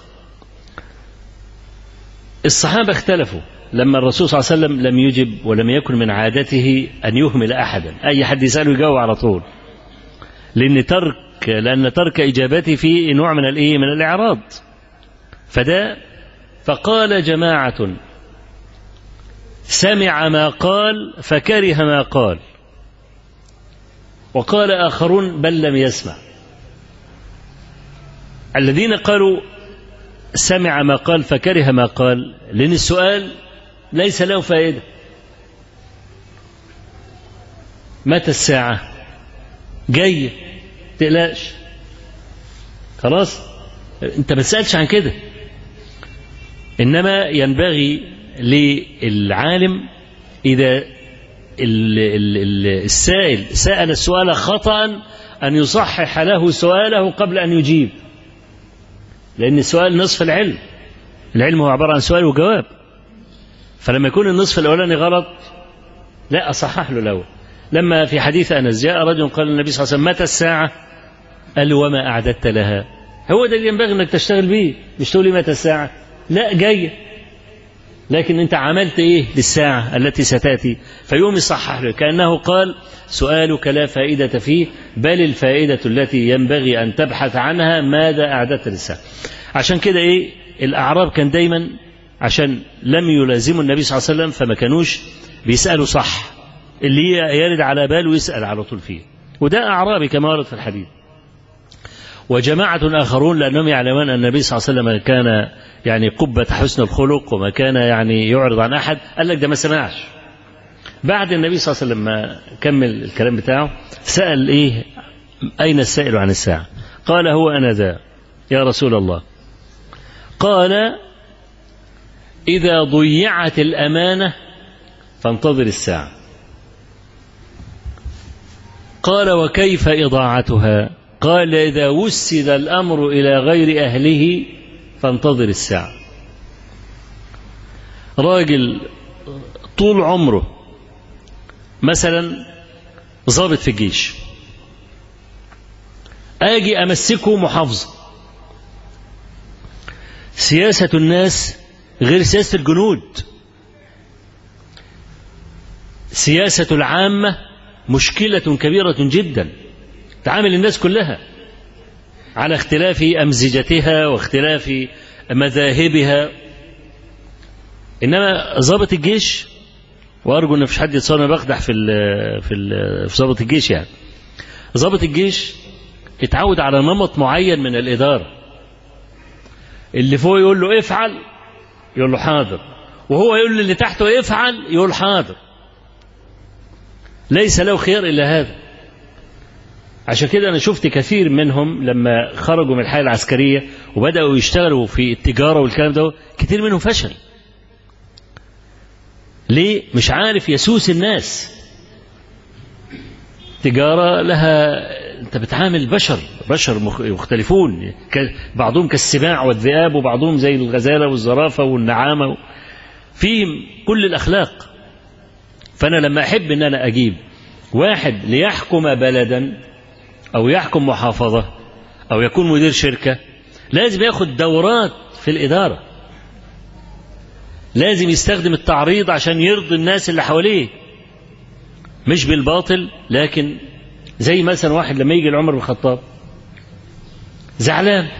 الصحابة اختلفوا لما الرسول صلى الله عليه وسلم لم يجب، ولم يكن من عادته أن يهمل أحدا، أي حد يسأله يجاوب على طول، لأن ترك لأن ترك إجابته فيه نوع من الإيه من الإعراض. فده فقال جماعة سمع ما قال فكره ما قال، وقال آخرون بل لم يسمع. الذين قالوا سمع ما قال فكره ما قال لأن السؤال ليس له فائدة. متى الساعة؟ جاية، تقلقش، خلاص انت ما تسألش عن كده. إنما ينبغي للعالم إذا السائل سأل السؤال خطأ أن يصحح له سؤاله قبل أن يجيب، لأن السؤال نصف العلم. العلم هو عبارة عن سؤال وجواب، فلما يكون النصف الأولاني غلط لا أصحح له الأول. لما في حديث أنس جاء رجل قال النبي صلى الله عليه وسلم متى الساعة؟ قال وما أعددت لها؟ هو ده اللي ينبغي أنك تشتغل به، مش تقول لي متى الساعة، لا جاية، لكن أنت عملت إيه للساعة التي ستأتي؟ فيوم يصحح له، كأنه قال سؤالك لا فائدة فيه، بل الفائدة التي ينبغي أن تبحث عنها ماذا أعددت للساعة. عشان كده إيه الأعراب كان دايما عشان لم يلازموا النبي صلى الله عليه وسلم فما كانوش بيسألوا صح، اللي يرد على باله يسأل على طول فيه، وده أعرابي كما ورد في الحديث. وجماعة آخرون لأنهم يعلمون أن النبي صلى الله عليه وسلم كان يعني قبة حسن الخلق وما كان يعني يعرض عن أحد، قال لك ده ما سمعش. بعد النبي صلى الله عليه وسلم ما كمل الكلام بتاعه سأل إيه أين السائل عن الساعة؟ قال هو أنا ذا يا رسول الله. قال إذا ضيعت الأمانة فانتظر الساعة. قال وكيف إضاعتها؟ قال إذا وسد الأمر إلى غير أهله فانتظر الساعة. راجل طول عمره مثلا ضابط في الجيش، آجي أمسكه محافظة، سياسة الناس غير سياسة الجنود، سياسة العامة مشكلة كبيرة جدا تعامل الناس كلها على اختلاف أمزجتها واختلاف مذاهبها. إنما ضابط الجيش، وأرجو أن مفيش حد يتصور بقدح في ال في ال في ضابط الجيش، يعني ضابط الجيش اتعود على نمط معين من الإدارة، اللي فوق يقول له افعل يقول له حاضر، وهو يقول اللي تحته افعل يقول حاضر، ليس له خيار إلا هذا. عشان كده أنا شفت كثير منهم لما خرجوا من الحياة العسكرية وبدأوا يشتغلوا في التجارة والكلام ده، كثير منهم فشل. ليه؟ مش عارف يسوس الناس. تجارة لها أنت بتعامل بشر بشر مختلفون، بعضهم كالسباع والذئاب وبعضهم زي الغزالة والزرافة والنعامة، فيهم كل الأخلاق. فأنا لما أحب أن أنا أجيب واحد ليحكم بلدا أو يحكم محافظة أو يكون مدير شركة، لازم ياخد دورات في الإدارة، لازم يستخدم التعريض عشان يرضي الناس اللي حواليه، مش بالباطل. لكن زي مثلا واحد لما يجي لعمر بن الخطاب زعلان،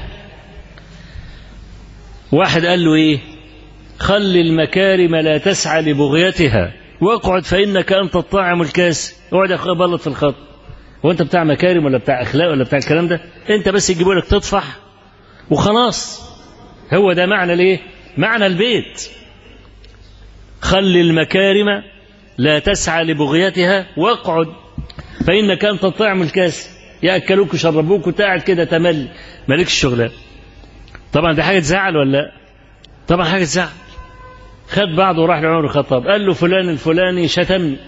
واحد قال له ايه؟ خل المكارم لا تسعى لبغيتها واقعد فإنك أنت الطاعم الكاسي. اقعد يا أخويا بلط في الخط، هو أنت بتاع مكارم ولا بتاع أخلاق ولا بتاع الكلام ده؟ أنت بس يجيبوا لك تطفح وخلاص. هو ده معنى الايه؟ معنى البيت. خل المكارم لا تسعى لبغيتها واقعد فإنك أنت الطاعم الكاسي، يأكلوك وشربوك وتقعد كده تمل مالكش شغلان. طبعا دي حاجة تزعل ولا لا؟ طبعا حاجة تزعل. خد بعضه وراح لعمر بن الخطاب قال له فلان الفلاني شتمني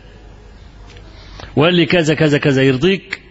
وقال لي كذا كذا كذا، يرضيك؟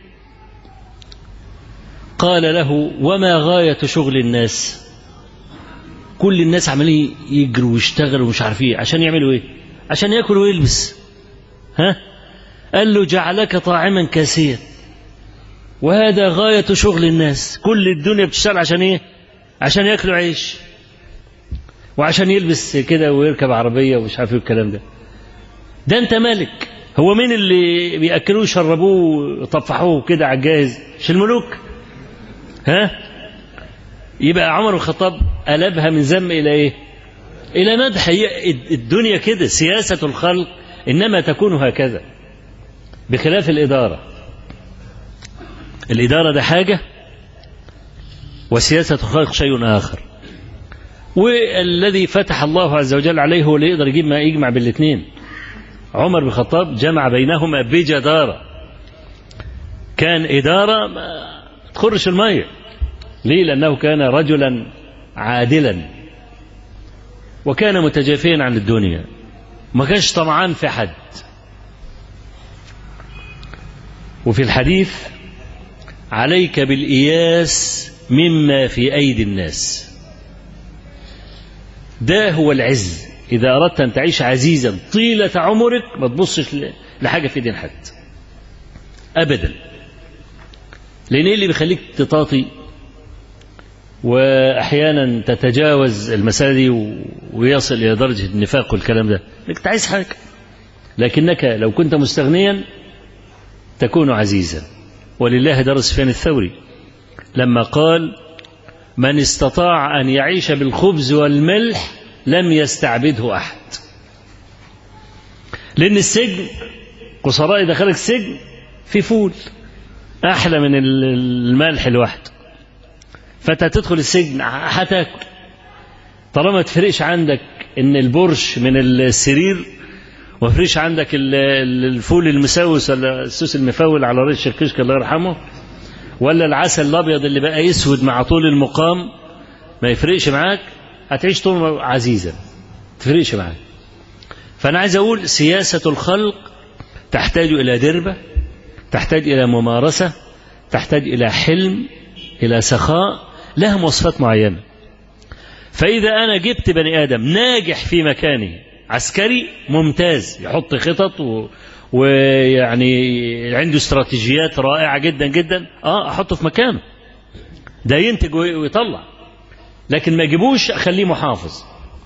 قال له وما غاية شغل الناس؟ كل الناس عمالين يجروا ويشتغلوا ومش عارف ايه، عشان يعملوا ايه؟ عشان ياكل ويلبس. ها؟ قال له جعلك طاعما كاسيا، وهذا غاية شغل الناس، كل الدنيا بتشتغل عشان ايه؟ عشان ياكلوا عيش وعشان يلبس كده ويركب عربية ومش عارف ايه الكلام ده. ده انت مالك؟ هو مين اللي بيأكلوه ويشربوه ويطفحوه كده على الجاهز؟ مش الملوك؟ ها؟ يبقى عمر بن الخطاب قلبها من ذم إلى إيه؟ إلى مدح. الدنيا كده، سياسة الخلق إنما تكون هكذا، بخلاف الإدارة. الإدارة ده حاجة وسياسة الخلق شيء آخر. والذي فتح الله عز وجل عليه هو اللي يقدر يجيب ما يجمع بالاثنين. عمر بن الخطاب جمع بينهما بجدارة. كان إدارة ما تخرش المية. ليه؟ لأنه كان رجلا عادلا، وكان متجافيا عن الدنيا، ما كانش طمعان في حد. وفي الحديث عليك بالإياس مما في أيدي الناس. ده هو العز. إذا أردت أن تعيش عزيزا طيلة عمرك ما تبصش لحاجة في دين حد أبدا. لأن إيه اللي بيخليك تطاطي وأحيانا تتجاوز المسألة دي ويصل إلى درجة النفاق والكلام ده؟ إنك تعيش حاجة. لكنك لو كنت مستغنيا تكون عزيزا. ولله در سفيان الثوري لما قال: من استطاع أن يعيش بالخبز والملح لم يستعبده أحد. لأن السجن قصراء دخلك السجن في فول أحلى من الملح لوحده، فأنت تدخل السجن هتاكل. طالما ما تفرقش عندك إن البرش من السرير، وما تفرقش عندك الفول المسوس ولا السوس المفول على رئيس الكشك الله يرحمه، ولا العسل الأبيض اللي بقى يسود مع طول المقام، ما يفرقش معاك، هتعيش طول عزيزا، تفرقش معاك. فأنا عايز أقول سياسة الخلق تحتاج إلى دربة، تحتاج إلى ممارسة، تحتاج إلى حلم، إلى سخاء، لها مواصفات معينة. فإذا أنا جبت بني آدم ناجح في مكانه، عسكري ممتاز، يحط خطط و... ويعني عنده استراتيجيات رائعة جدا جدا، آه أحطه في مكانه، ده ينتج ويطلع. لكن ما يجيبوش أخليه محافظ،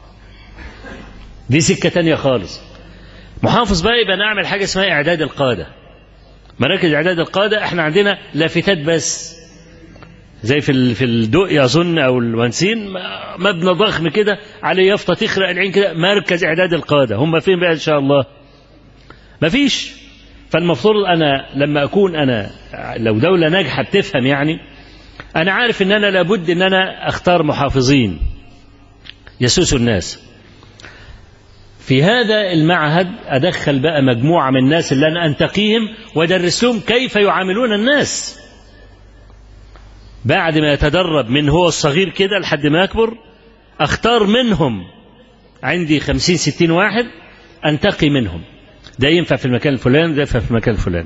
دي سكة تانية خالص. محافظ بقى يبقى نعمل حاجة اسمها إعداد القادة، مراكز إعداد القادة. احنا عندنا لافتات بس، زي في في الدقي أظن أو الونسين، مبنى ضخم كده عليه يافطة تخرق العين كده، مركز إعداد القادة. هم فين بقى إن شاء الله؟ مفيش. فالمفروض أنا لما أكون أنا لو دولة ناجحة بتفهم، يعني أنا عارف إن أنا لابد إن أنا أختار محافظين يسوسوا الناس. في هذا المعهد أدخل بقى مجموعة من الناس اللي أنا أنتقيهم وأدرس لهم كيف يعاملون الناس. بعد ما يتدرب من هو الصغير كده لحد ما يكبر، أختار منهم عندي خمسين ستين واحد أنتقي منهم، ده ينفع في المكان الفلاني، ده ينفع في المكان الفلاني.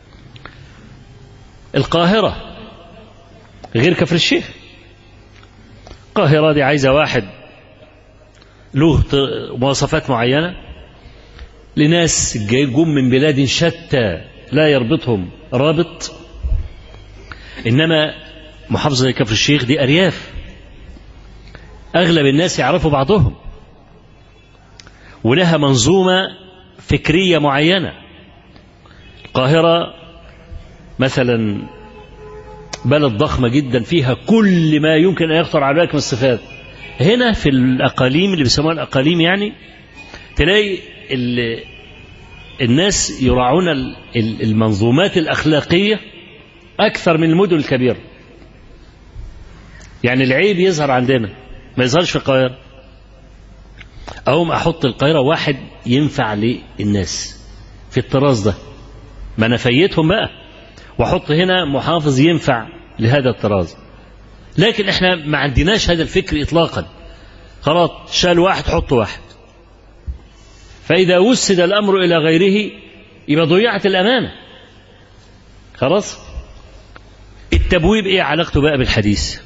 القاهرة غير كفر الشيخ. القاهرة دي عايزة واحد له مواصفات معينة، لناس جم من بلاد شتى لا يربطهم رابط. إنما محافظة زي كفر الشيخ دي أرياف، أغلب الناس يعرفوا بعضهم، ولها منظومة فكرية معينة. القاهرة مثلا بلد ضخمة جدا، فيها كل ما يمكن أن يخطر على بالك من الصفات. هنا في الأقاليم اللي بيسموها الأقاليم، يعني تلاقي الناس يراعون المنظومات الأخلاقية أكثر من المدن الكبيرة. يعني العيب يظهر عندنا ما يظهرش في القاهرة. أقوم أحط القاهرة واحد ينفع للناس في الطراز ده، ما أنا فيتهم بقى، وأحط هنا محافظ ينفع لهذا الطراز. لكن إحنا ما عندناش هذا الفكر إطلاقا. خلاص شال واحد حط واحد، فإذا وسد الأمر إلى غيره يبقى ضيعت الأمانة. خلاص. التبويب إيه علاقته بقى بالحديث؟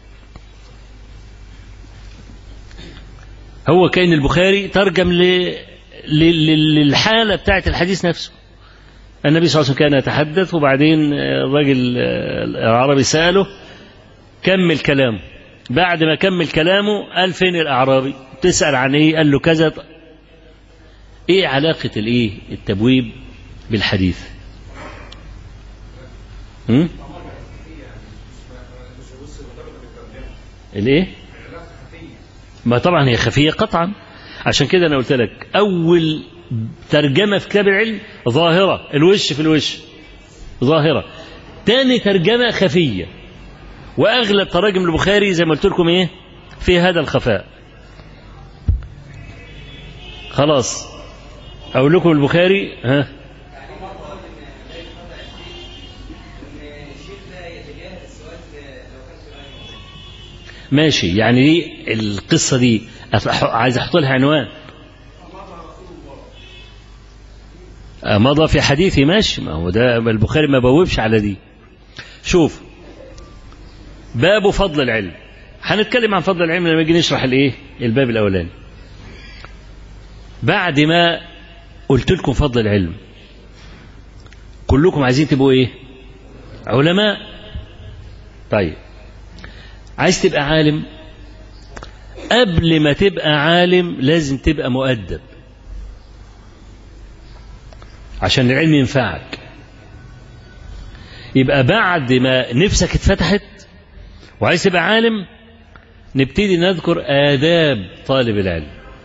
هو كان البخاري ترجم ل... ل... للحالة بتاعت الحديث نفسه. النبي صلى الله عليه وسلم كان يتحدث وبعدين الراجل الأعرابي سأله كمل كلامه. بعد ما كمل كلامه قال فين الأعرابي؟ تسأل عن إيه؟ قال له كذا. إيه علاقة الإيه التبويب بالحديث؟ هم؟ الإيه؟ ما طبعا هي خفية قطعا. عشان كده أنا قلت لك أول ترجمة في كتاب العلم ظاهرة، الوش في الوش ظاهرة. تاني ترجمة خفية، وأغلب تراجم البخاري زي ما قلت لكم إيه في هذا الخفاء. خلاص أقول لكم البخاري ها ماشي. يعني دي القصة دي عايز أحط لها عنوان مضى في حديثي. ماشي، ما هو ده البخاري ما بوبش على دي. شوف باب فضل العلم، هنتكلم عن فضل العلم لما نيجي نشرح الايه الباب الاولاني. بعد ما قلت لكم فضل العلم كلكم عايزين تبقوا ايه؟ علماء. طيب عايز تبقى عالم، قبل ما تبقى عالم لازم تبقى مؤدب عشان العلم ينفعك. يبقى بعد ما نفسك اتفتحت وعايز تبقى عالم نبتدي نذكر آداب طالب العلم.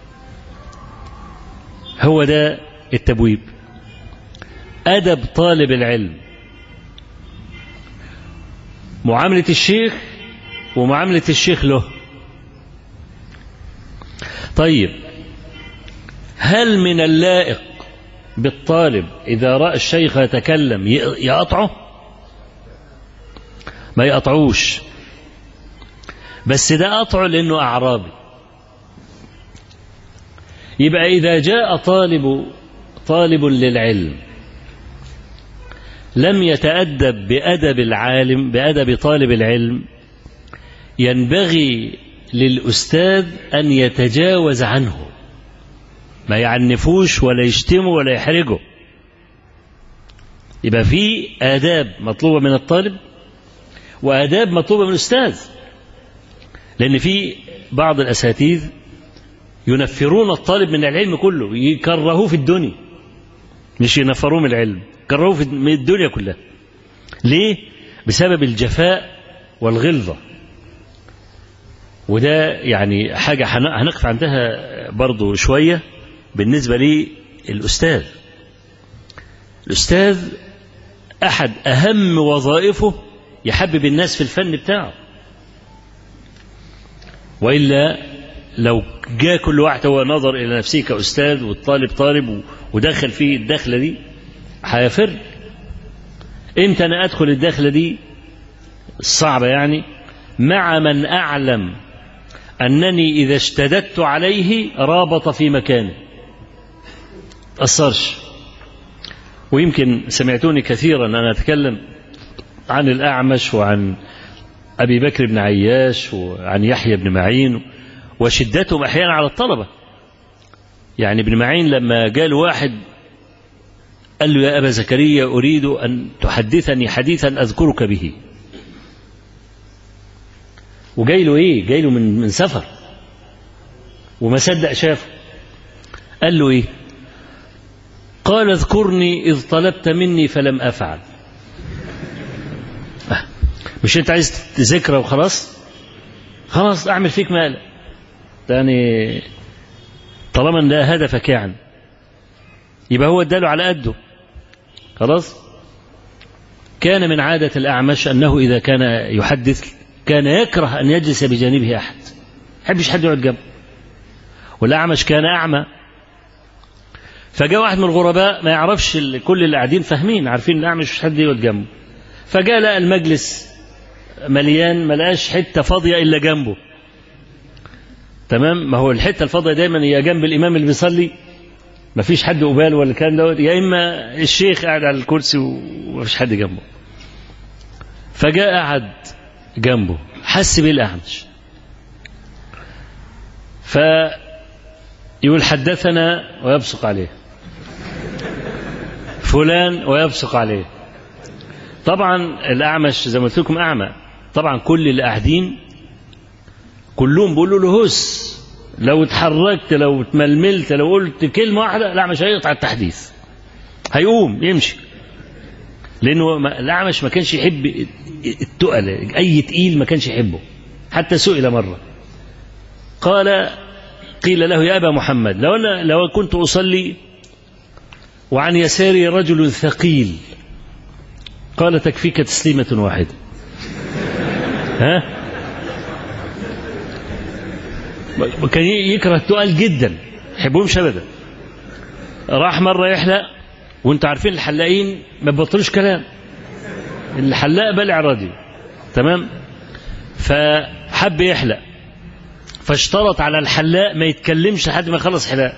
هو ده التبويب، أدب طالب العلم، معاملة الشيخ ومعاملة الشيخ له. طيب هل من اللائق بالطالب إذا رأى الشيخ يتكلم يقطعه؟ ما يقطعوش، بس ده قطعه لأنه أعرابي. يبقى إذا جاء طالب طالب للعلم لم يتأدب بأدب العالم بأدب طالب العلم، ينبغي للأستاذ أن يتجاوز عنه، ما يعنفوش ولا يشتمه ولا يحرجه. يبقى في آداب مطلوبة من الطالب وآداب مطلوبة من الأستاذ. لأن في بعض الأساتذة ينفرون الطالب من العلم كله، يكرهوه في الدنيا، مش ينفروه من العلم، يكرهوه في من الدنيا كلها. ليه؟ بسبب الجفاء والغلظة. وده يعني حاجة هنقف عندها برضو شوية. بالنسبة لي الأستاذ الأستاذ أحد أهم وظائفه يحبب الناس في الفن بتاعه، وإلا لو جاء كل واحد هو نظر إلى نفسه كأستاذ والطالب طالب ودخل فيه الدخلة دي هيفر. إمتى أنا أدخل الدخلة دي الصعبة؟ يعني مع من أعلم أنني إذا اشتددت عليه رابط في مكانه أثرش. ويمكن سمعتوني كثيرا أنا أتكلم عن الأعمش وعن أبي بكر بن عياش وعن يحيى بن معين وشدتهم أحيانا على الطلبة. يعني ابن معين لما جاء واحد قال له يا أبا زكريا أريد أن تحدثني حديثا أذكرك به، وجاي له إيه؟ جاي له من من سفر وما صدق شافه. قال له إيه؟ قال اذكرني إذ طلبت مني فلم أفعل. مش أنت عايز تذكره وخلاص؟ خلاص أعمل فيك مال يعني طالما أن ده هدفك، يعني يبقى هو اداله على قده خلاص. كان من عادة الأعمش أنه إذا كان يحدث كان يكره أن يجلس بجانبه أحد، يحبش حد يقعد جنبه. والأعمش كان أعمى، فجاء واحد من الغرباء ما يعرفش، كل اللي قاعدين فاهمين عارفين الأعمش مش حد يقعد جنبه، فجاء لقى المجلس مليان، ملقاش حتة فاضية إلا جنبه. تمام؟ ما هو الحتة الفاضية دايما هي جنب الإمام اللي بيصلي، ما فيش حد قباله ولا كان دوت، يا إما الشيخ قاعد على الكرسي وما فيش حد جنبه. فجاء قعد جنبه، حس بيه الأعمش، فيقول حدثنا ويبصق عليه. فلان ويبصق عليه. طبعا الأعمش زي ما قلت لكم أعمى، طبعا كل اللي قاعدين كلهم بيقولوا له هس، لو اتحركت لو اتململت لو قلت كلمة واحدة الأعمش هيقطع التحديث، هيقوم يمشي، لأنه الأعمش ما كانش يحب التقل، أي تقيل ما كانش يحبه. حتى سئل مرة قال قيل له يا أبا محمد لو أنا لو كنت أصلي وعن يساري رجل ثقيل، قال تكفيك تسليمة واحدة. ها؟ كان يكره التقل جدا، يحبهمش أبدا. راح مرة يحلق، وانت عارفين الحلاقين ما بيبطلوش كلام، الحلاق بلع راديو، تمام؟ فحب يحلق، فاشترط على الحلاق ما يتكلمش لحد ما يخلص حلاق.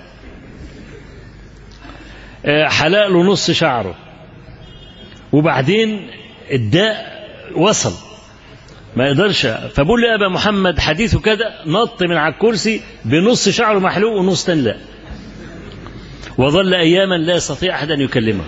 حلق له نص شعره، وبعدين الداء وصل ما يقدرش، فبقول لي أبا محمد حديثه كده، نط من على الكرسي بنص شعره محلوق ونص تاني لا، وظل أياما لا يستطيع أحد أن يكلمه.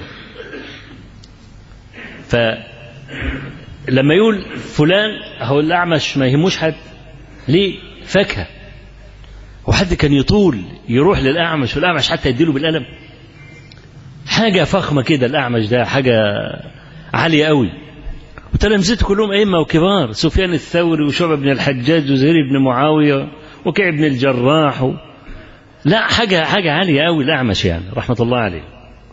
فلما يقول فلان هو الأعمش ما يهموش حد، ليه؟ فاكهة. وحد كان يطول يروح للأعمش والأعمش حتى يديله بالقلم، حاجة فخمة كده. الأعمش ده حاجة عالية قوي، وتلامذته كلهم أئمة وكبار، سفيان الثوري وشعبة بن الحجاج وزهير بن معاوية وكعب بن الجراح و... لا حاجة حاجة عالية قوي الأعمش يعني رحمة الله عليه.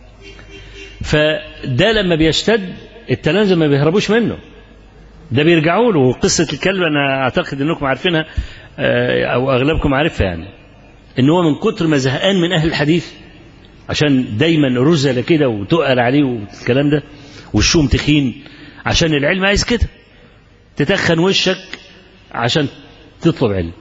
فده لما بيشتد التلامذة ما بيهربوش منه، ده بيرجعوا له. قصة الكلب أنا أعتقد أنكم عارفينها أو أغلبكم عارفها، يعني إن هو من كتر ما زهقان من أهل الحديث، عشان دايما رزل كده وتقل عليه والكلام ده، والشوم تخين، عشان العلم عايز كده تتخن وشك عشان تطلب علم،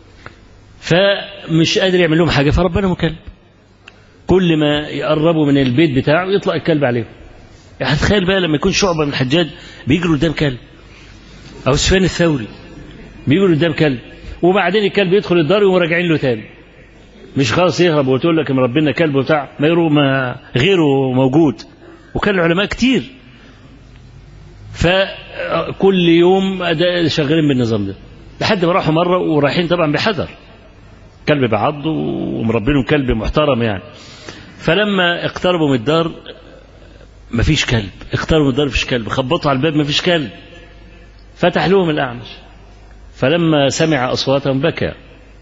فمش قادر يعمل لهم حاجة، فربنا مكلب. كل ما يقربوا من البيت بتاعه يطلع الكلب عليهم. يعني تخيل بقى لما يكون شعبة من الحجاج بيجروا قدام كلب، أو سفيان الثوري بيجروا قدام كلب، وبعدين الكلب يدخل الدار وراجعين له تاني، مش خلاص يهرب وتقول لك ربنا كلب وبتاع، ما يروح ما غيره موجود. وكان العلماء كتير، فكل يوم شغالين بالنظام ده، لحد ما راحوا مرة ورايحين طبعا بحذر، كلب بعض ومربينهم كلب محترم يعني. فلما اقتربوا من الدار مفيش كلب، اقتربوا من الدار مفيش كلب، خبطوا على الباب مفيش كلب، فتح لهم الأعمش، فلما سمع أصواتهم بكى.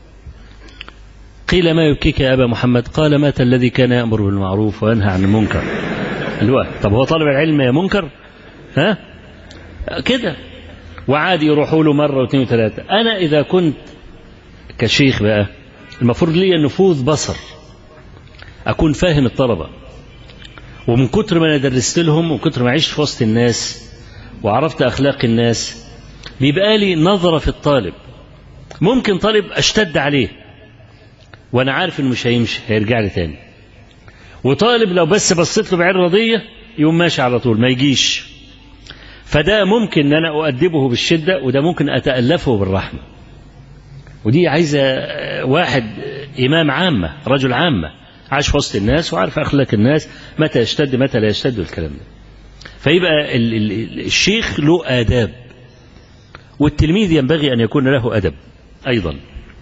قيل ما يبكيك يا أبا محمد؟ قال مات الذي كان يأمر بالمعروف وينهى عن المنكر. الوقت طب هو طالب العلم يا منكر؟ ها كده. وعادي يروحوا له مرة واثنين وثلاثة. أنا إذا كنت كشيخ بقى المفروض لي نفوذ بصر، أكون فاهم الطلبة، ومن كتر ما أنا درست لهم وكتر ما عشت في وسط الناس وعرفت أخلاق الناس بيبقى لي نظرة في الطالب. ممكن طالب أشتد عليه وأنا عارف إنه مش هيمشي، هيرجع لي تاني، وطالب لو بس بصيت له بعين رضية يقوم ماشي على طول ما يجيش. فده ممكن أن أنا أؤدبه بالشدة، وده ممكن أتألفه بالرحمة. ودي عايزة واحد إمام عامة، رجل عامة عاش في وسط الناس وعارف أخلاق الناس، متى يشتد متى لا يشتد والكلام ده. فيبقى ال ال الشيخ له آداب، والتلميذ ينبغي أن يكون له أدب أيضا.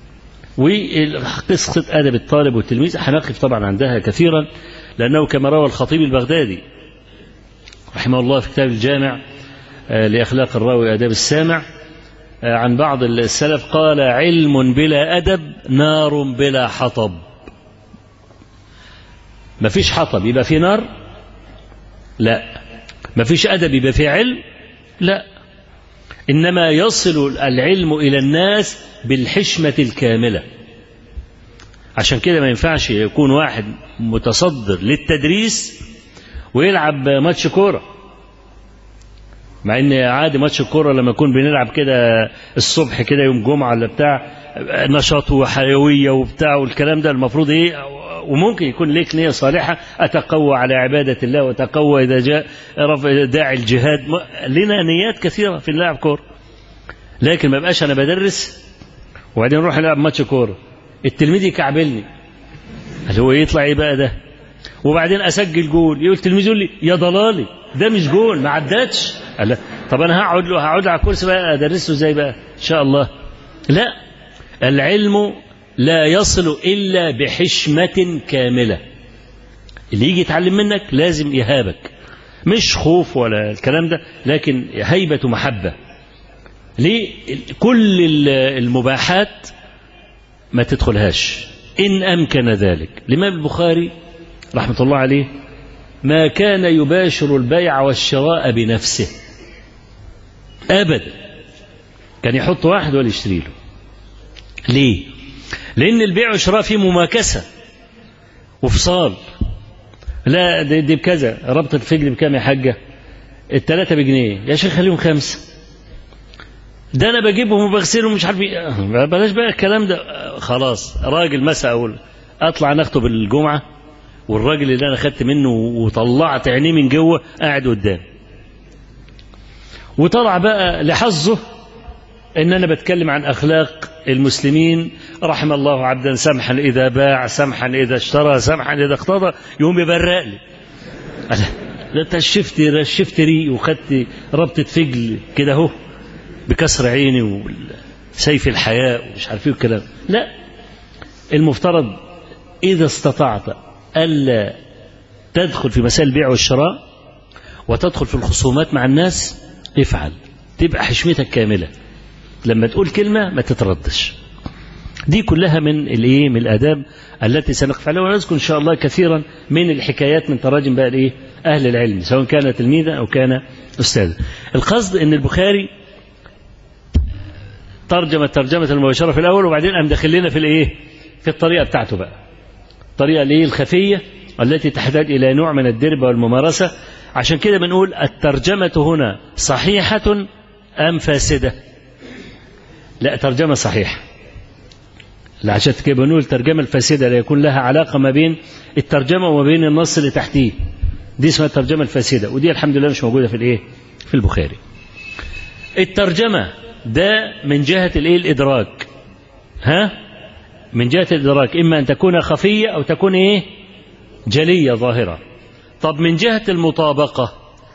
وقصة أدب الطالب والتلميذ هنقف طبعا عندها كثيرا، لأنه كما روى الخطيب البغدادي رحمه الله في كتاب الجامع لأخلاق الراوي وآداب السامع عن بعض السلف قال: علم بلا أدب نار بلا حطب. ما فيش حطب يبقى في نار؟ لا. ما فيش أدب يبقى في علم؟ لا. إنما يصل العلم إلى الناس بالحشمة الكاملة. عشان كده ما ينفعش يكون واحد متصدر للتدريس ويلعب ماتش كورة، مع ان عادي ماتش الكوره لما يكون بنلعب كده الصبح كده يوم جمعه ولا بتاع، نشاط وحيويه وبتاع والكلام ده، المفروض ايه، وممكن يكون ليك نيه صالحه، اتقوى على عباده الله واتقوى اذا جاء رفع داعي الجهاد. لنا نيات كثيره في اللعب كوره، لكن ما بقاش انا بدرس وبعدين نروح نلعب ماتش كوره التلميذ يكعبلني، اللي هو يطلع ايه بقى ده؟ وبعدين أسجل جول، يقول التلميذ يقول لي يا ضلالي ده مش جول ما عدتش. طب أنا هقعد له هقعد على الكرسي بقى أدرسه إزاي بقى إن شاء الله؟ لا، العلم لا يصل إلا بحشمة كاملة. اللي يجي يتعلم منك لازم يهابك، مش خوف ولا الكلام ده، لكن هيبة ومحبة. ليه؟ كل المباحات ما تدخلهاش إن أمكن ذلك. الإمام البخاري رحمة الله عليه ما كان يباشر البيع والشراء بنفسه أبدا، كان يحط واحد ولا يشتري له. ليه؟ لأن البيع والشراء فيه مماكسة وفصال. لا دي, دي بكذا، ربط الفجل بكام يا حاجة؟ التلاتة بجنيه يا شيخ خليهم خمسة. ده أنا بجيبهم وبغسلهم مش عارف بلاش بقى الكلام ده. خلاص راجل مسا أقول أطلع نخطب الجمعة والراجل اللي أنا خدت منه وطلعت عينيه من جوه قاعد قدام، وطلع بقى لحظه إن أنا بتكلم عن أخلاق المسلمين. رحم الله عبدا سمحا إذا باع سمحا إذا اشترى سمحا إذا اقتضى، يوم يبرق لي لا أنت شفت شفت ريق وخدت ربطة فجل كده أهو بكسر عيني وسيف الحياء ومش عارف ايه الكلام. لا، المفترض إذا استطعت ألا تدخل في مسائل البيع والشراء وتدخل في الخصومات مع الناس افعل، تبقى حشمتك كاملة. لما تقول كلمة ما تتردش. دي كلها من الايه من الآداب التي سنقف عليها، ونذكر إن شاء الله كثيرا من الحكايات من تراجم بقى الايه أهل العلم سواء كان تلميذا أو كان أستاذا. القصد أن البخاري ترجمة ترجمة المباشرة في الأول، وبعدين قام داخل لنا في الايه في الطريقة بتاعته بقى، الطريقة الايه الخفية التي تحتاج إلى نوع من الدربة والممارسة. عشان كده بنقول الترجمة هنا صحيحة أم فاسدة؟ لا، ترجمة صحيحة. لا، عشان كده بنقول الترجمة الفاسدة لا يكون لها علاقة ما بين الترجمة وما بين النص اللي تحتيه، دي اسمها الترجمة الفاسدة، ودي الحمد لله مش موجودة في الايه في البخاري. الترجمة ده من جهة الايه الإدراك، ها من جهة الإدراك، إما أن تكون خفية أو تكون ايه جلية ظاهرة. طب من جهة المطابقة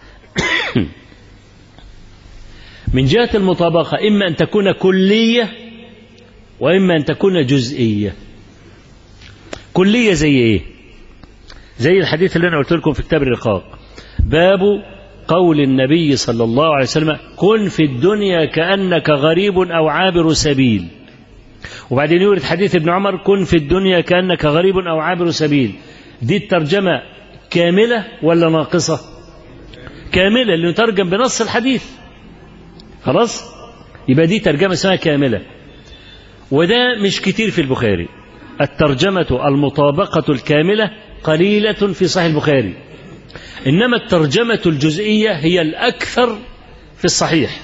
من جهة المطابقة إما أن تكون كلية وإما أن تكون جزئية. كلية زي إيه؟ زي الحديث اللي أنا قلت لكم في كتاب الرقاق، باب قول النبي صلى الله عليه وسلم كن في الدنيا كأنك غريب أو عابر سبيل. وبعدين يورد حديث ابن عمر كن في الدنيا كأنك غريب أو عابر سبيل. دي الترجمة كاملة ولا ناقصة؟ كاملة، اللي يترجم بنص الحديث. خلاص، يبقى دي ترجمة اسمها كاملة، وده مش كتير في البخاري. الترجمة المطابقة الكاملة قليلة في صحيح البخاري، إنما الترجمة الجزئية هي الأكثر في الصحيح.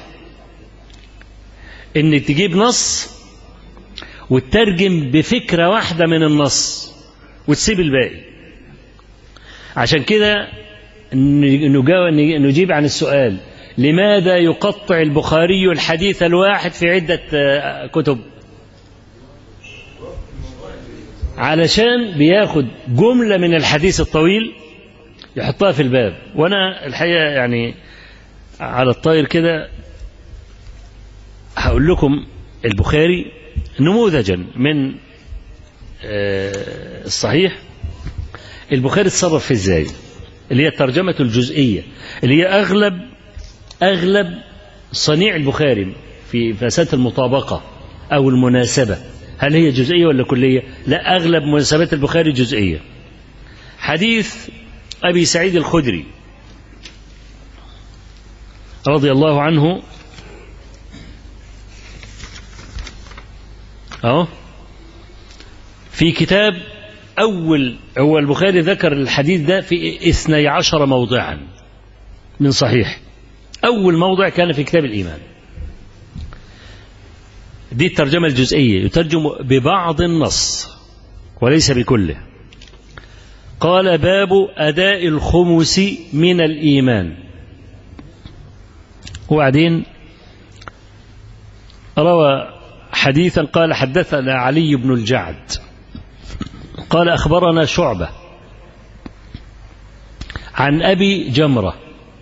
إن تجيب نص وتترجم بفكرة واحدة من النص وتسيب الباقي. عشان كده نجيب عن السؤال لماذا يقطع البخاري الحديث الواحد في عدة كتب؟ علشان بياخد جملة من الحديث الطويل يحطها في الباب. وأنا الحقيقة يعني على الطاير كده هقول لكم البخاري نموذجا من الصحيح. البخاري اتصرف في ازاي؟ اللي هي الترجمة الجزئية، اللي هي أغلب أغلب صنيع البخاري في مسألة المطابقة أو المناسبة. هل هي جزئية ولا كلية؟ لا، أغلب مناسبات البخاري جزئية. حديث أبي سعيد الخدري رضي الله عنه أهو في كتاب أول، هو البخاري ذكر الحديث ده في اثني عشر موضعا من صحيح. أول موضع كان في كتاب الإيمان. دي الترجمة الجزئية، يترجم ببعض النص وليس بكله. قال باب أداء الخمس من الإيمان. وبعدين روى حديثا قال حدثنا علي بن الجعد قال أخبرنا شعبة عن أبي جمرة.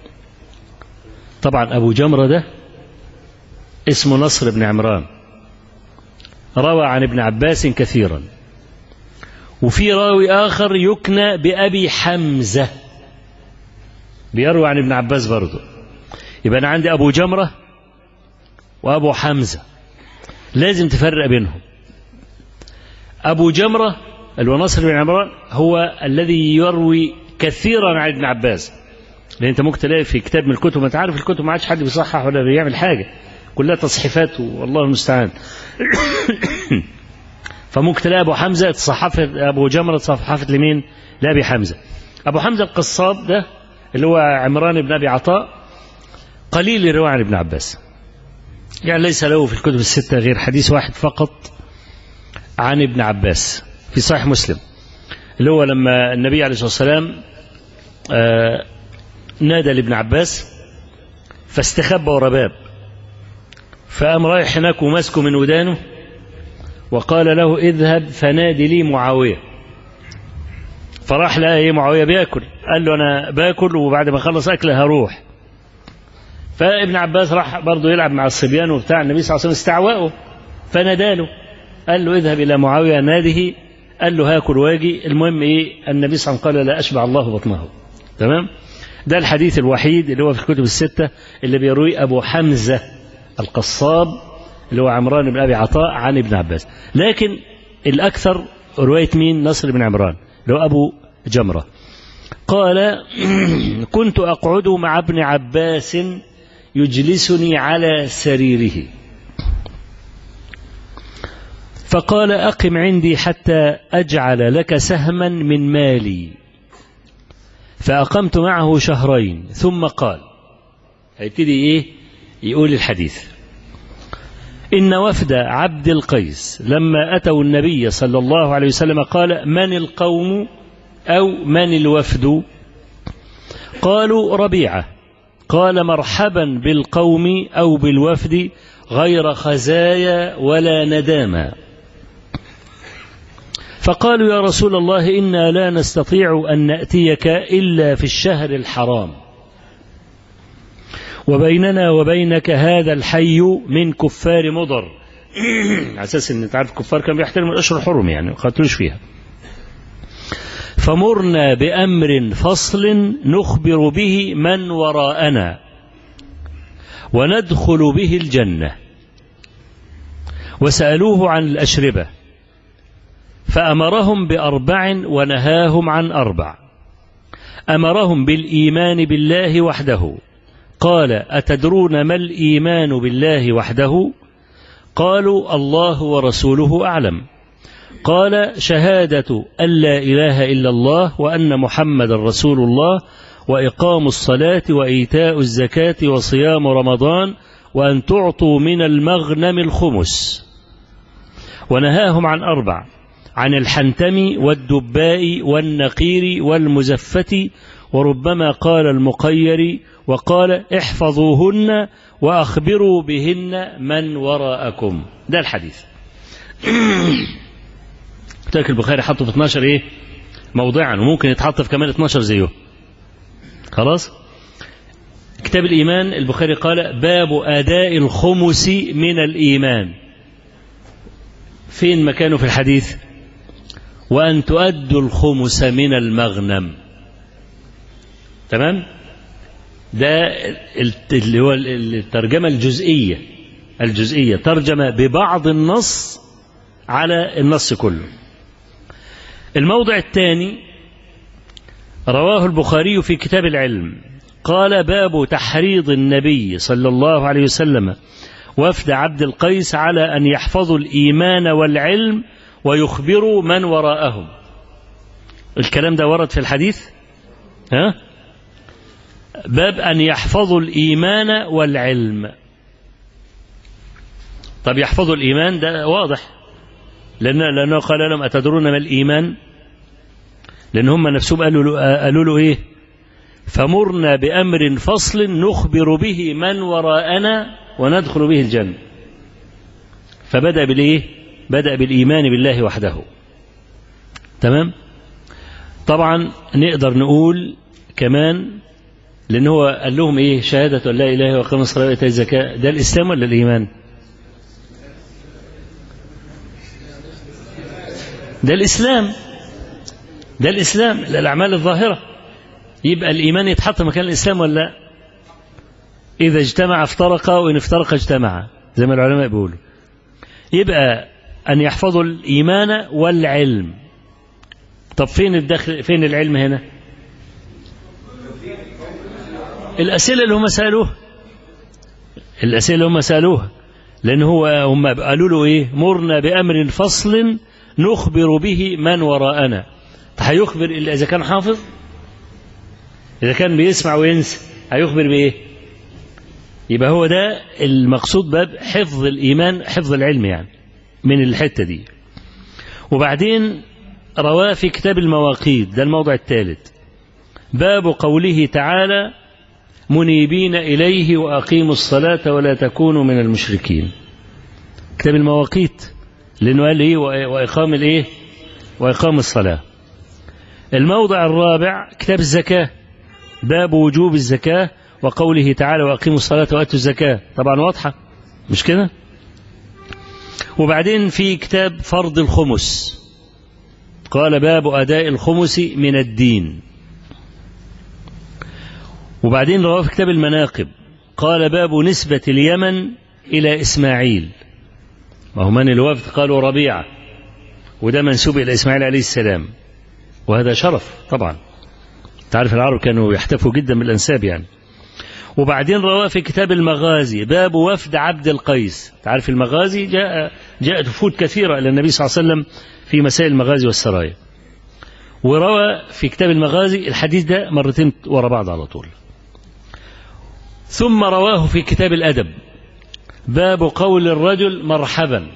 طبعا أبو جمرة ده اسمه نصر بن عمران، روى عن ابن عباس كثيرا. وفي راوي آخر يكنى بأبي حمزة بيروي عن ابن عباس برضه. يبقى أنا عندي أبو جمرة وأبو حمزة، لازم تفرق بينهم. أبو جمرة اللي هو نصر بن عمران هو الذي يروي كثيرا عن ابن عباس، لأن أنت ممكن تلاقي في كتاب من الكتب، ما تعرف الكتب ما عادش حد بيصحح ولا بيعمل حاجة، كلها تصحيفات والله المستعان. فممكن تلاقي أبو حمزة تصحفت، أبو جمرة تصحفت لمين؟ لأبي حمزة. أبو حمزة القصاب ده اللي هو عمران بن أبي عطاء قليل الرواية عن ابن عباس، يعني ليس له في الكتب الستة غير حديث واحد فقط عن ابن عباس في صحيح مسلم، اللي هو لما النبي عليه الصلاة والسلام آه نادى لابن عباس فاستخبى ورا باب، فقام رايح هناك وماسكه من ودانه وقال له اذهب فنادي لي معاوية. فراح لقى ايه معاوية بياكل، قال له انا باكل وبعد ما اخلص اكله هروح. فابن عباس راح برضه يلعب مع الصبيان وبتاع، النبي صلى الله عليه وسلم استعواه فناداله قال له اذهب الى معاوية ناده، قال له هاكل واجي. المهم ايه النبي صلى الله عليه وسلم قال لا اشبع الله بطنه. تمام. ده الحديث الوحيد اللي هو في الكتب الستة اللي بيروي أبو حمزة القصاب اللي هو عمران بن أبي عطاء عن ابن عباس. لكن الأكثر رواية مين؟ نصر بن عمران اللي هو أبو جمرة. قال كنت أقعد مع ابن عباس يجلسني على سريره فقال أقم عندي حتى أجعل لك سهما من مالي، فأقمت معه شهرين ثم قال، هيبتدي إيه يقول الحديث: إن وفد عبد القيس لما أتوا النبي صلى الله عليه وسلم قال من القوم أو من الوفد؟ قالوا ربيعة. قال مرحبا بالقوم أو بالوفد غير خزايا ولا ندامة. فقالوا يا رسول الله إنا لا نستطيع أن نأتيك إلا في الشهر الحرام، وبيننا وبينك هذا الحي من كفار مضر. على أساس أن تعرف الكفار كانوا بيحترموا الأشهر الحرم، يعني ما قاتلوش فيها. فمرنا بأمر فصل نخبر به من وراءنا وندخل به الجنة. وسألوه عن الأشربة فأمرهم بأربع ونهاهم عن أربع. أمرهم بالإيمان بالله وحده. قال أتدرون ما الإيمان بالله وحده؟ قالوا الله ورسوله أعلم. قال شهادة أن لا إله إلا الله وأن محمد رسول الله وإقام الصلاة وإيتاء الزكاة وصيام رمضان وأن تعطوا من المغنم الخمس. ونهاهم عن أربع: عن الحنتم والدباء والنقير والمزفة، وربما قال المقير، وقال احفظوهن وأخبروا بهن من وراءكم. ده الحديث. تاك البخاري حطه في اثناشر ايه موضعا، وممكن يتحط في كمان اثناشر زيه. خلاص. كتاب الإيمان البخاري قال باب أداء الخمس من الإيمان. فين مكانه في الحديث؟ وأن تؤدوا الخمس من المغنم. تمام. ده اللي هو الترجمة الجزئية الجزئية ترجمة ببعض النص على النص كله. الموضع الثاني رواه البخاري في كتاب العلم، قال باب تحريض النبي صلى الله عليه وسلم وفد عبد القيس على أن يحفظوا الإيمان والعلم ويخبروا من وراءهم. الكلام ده ورد في الحديث. ها؟ باب أن يحفظوا الإيمان والعلم. طب يحفظوا الإيمان ده واضح، لأن لأنه قال لهم أتدرون ما الإيمان؟ لأن هم نفسهم قالوا له, قالوا له إيه؟ فمرنا بأمر فصل نخبر به من وراءنا وندخل به الجنة. فبدأ بالإيه؟ بدأ بالإيمان بالله وحده. تمام. طبعا نقدر نقول كمان، لأن هو قال لهم إيه؟ شهادة أن لا إله إلا الله وإقام الصلاة وإيتاء الزكاة. ده الإسلام ولا الإيمان؟ ده الإسلام، ده الإسلام، الأعمال الظاهرة. يبقى الإيمان يتحط مكان الإسلام ولا لا؟ إذا اجتمع افترق، وإن افترق اجتمع، زي ما العلماء بيقولوا. يبقى أن يحفظوا الإيمان والعلم. طب فين الدخل، فين العلم هنا؟ الأسئلة اللي هم سألوها، الأسئلة اللي هم سألوها، لأن هو هم قالوا له إيه؟ مرنا بأمر فصل نخبر به من وراءنا. هيخبر إلا إذا كان حافظ؟ إذا كان بيسمع وينسى هيخبر بإيه؟ يبقى هو ده المقصود باب حفظ الإيمان، حفظ العلم يعني من الحتة دي. وبعدين رواه في كتاب المواقيت، ده الموضع الثالث، باب قوله تعالى منيبين إليه وأقيموا الصلاة ولا تكونوا من المشركين. كتاب المواقيت، لأنه قال إيه؟ وإقام الإيه؟ وإقام الصلاة. الموضع الرابع كتاب الزكاة، باب وجوب الزكاة وقوله تعالى وأقيموا الصلاة وآتوا الزكاة. طبعا واضحة مش كده؟ وبعدين في كتاب فرض الخمس، قال باب أداء الخمس من الدين. وبعدين رواه في كتاب المناقب، قال باب نسبة اليمن إلى إسماعيل. وهو من الوفد؟ قالوا ربيعة، وده منسوب إلى إسماعيل عليه السلام، وهذا شرف طبعا. تعرف العرب كانوا يحتفوا جدا بالأنساب يعني. وبعدين رواه في كتاب المغازي، باب وفد عبد القيس. تعرف المغازي جاء جاءت وفود كثيرة إلى النبي صلى الله عليه وسلم في مسائل المغازي والسرايا. وروى في كتاب المغازي الحديث ده مرتين ورا بعض على طول. ثم رواه في كتاب الأدب، باب قول الرجل مرحبا.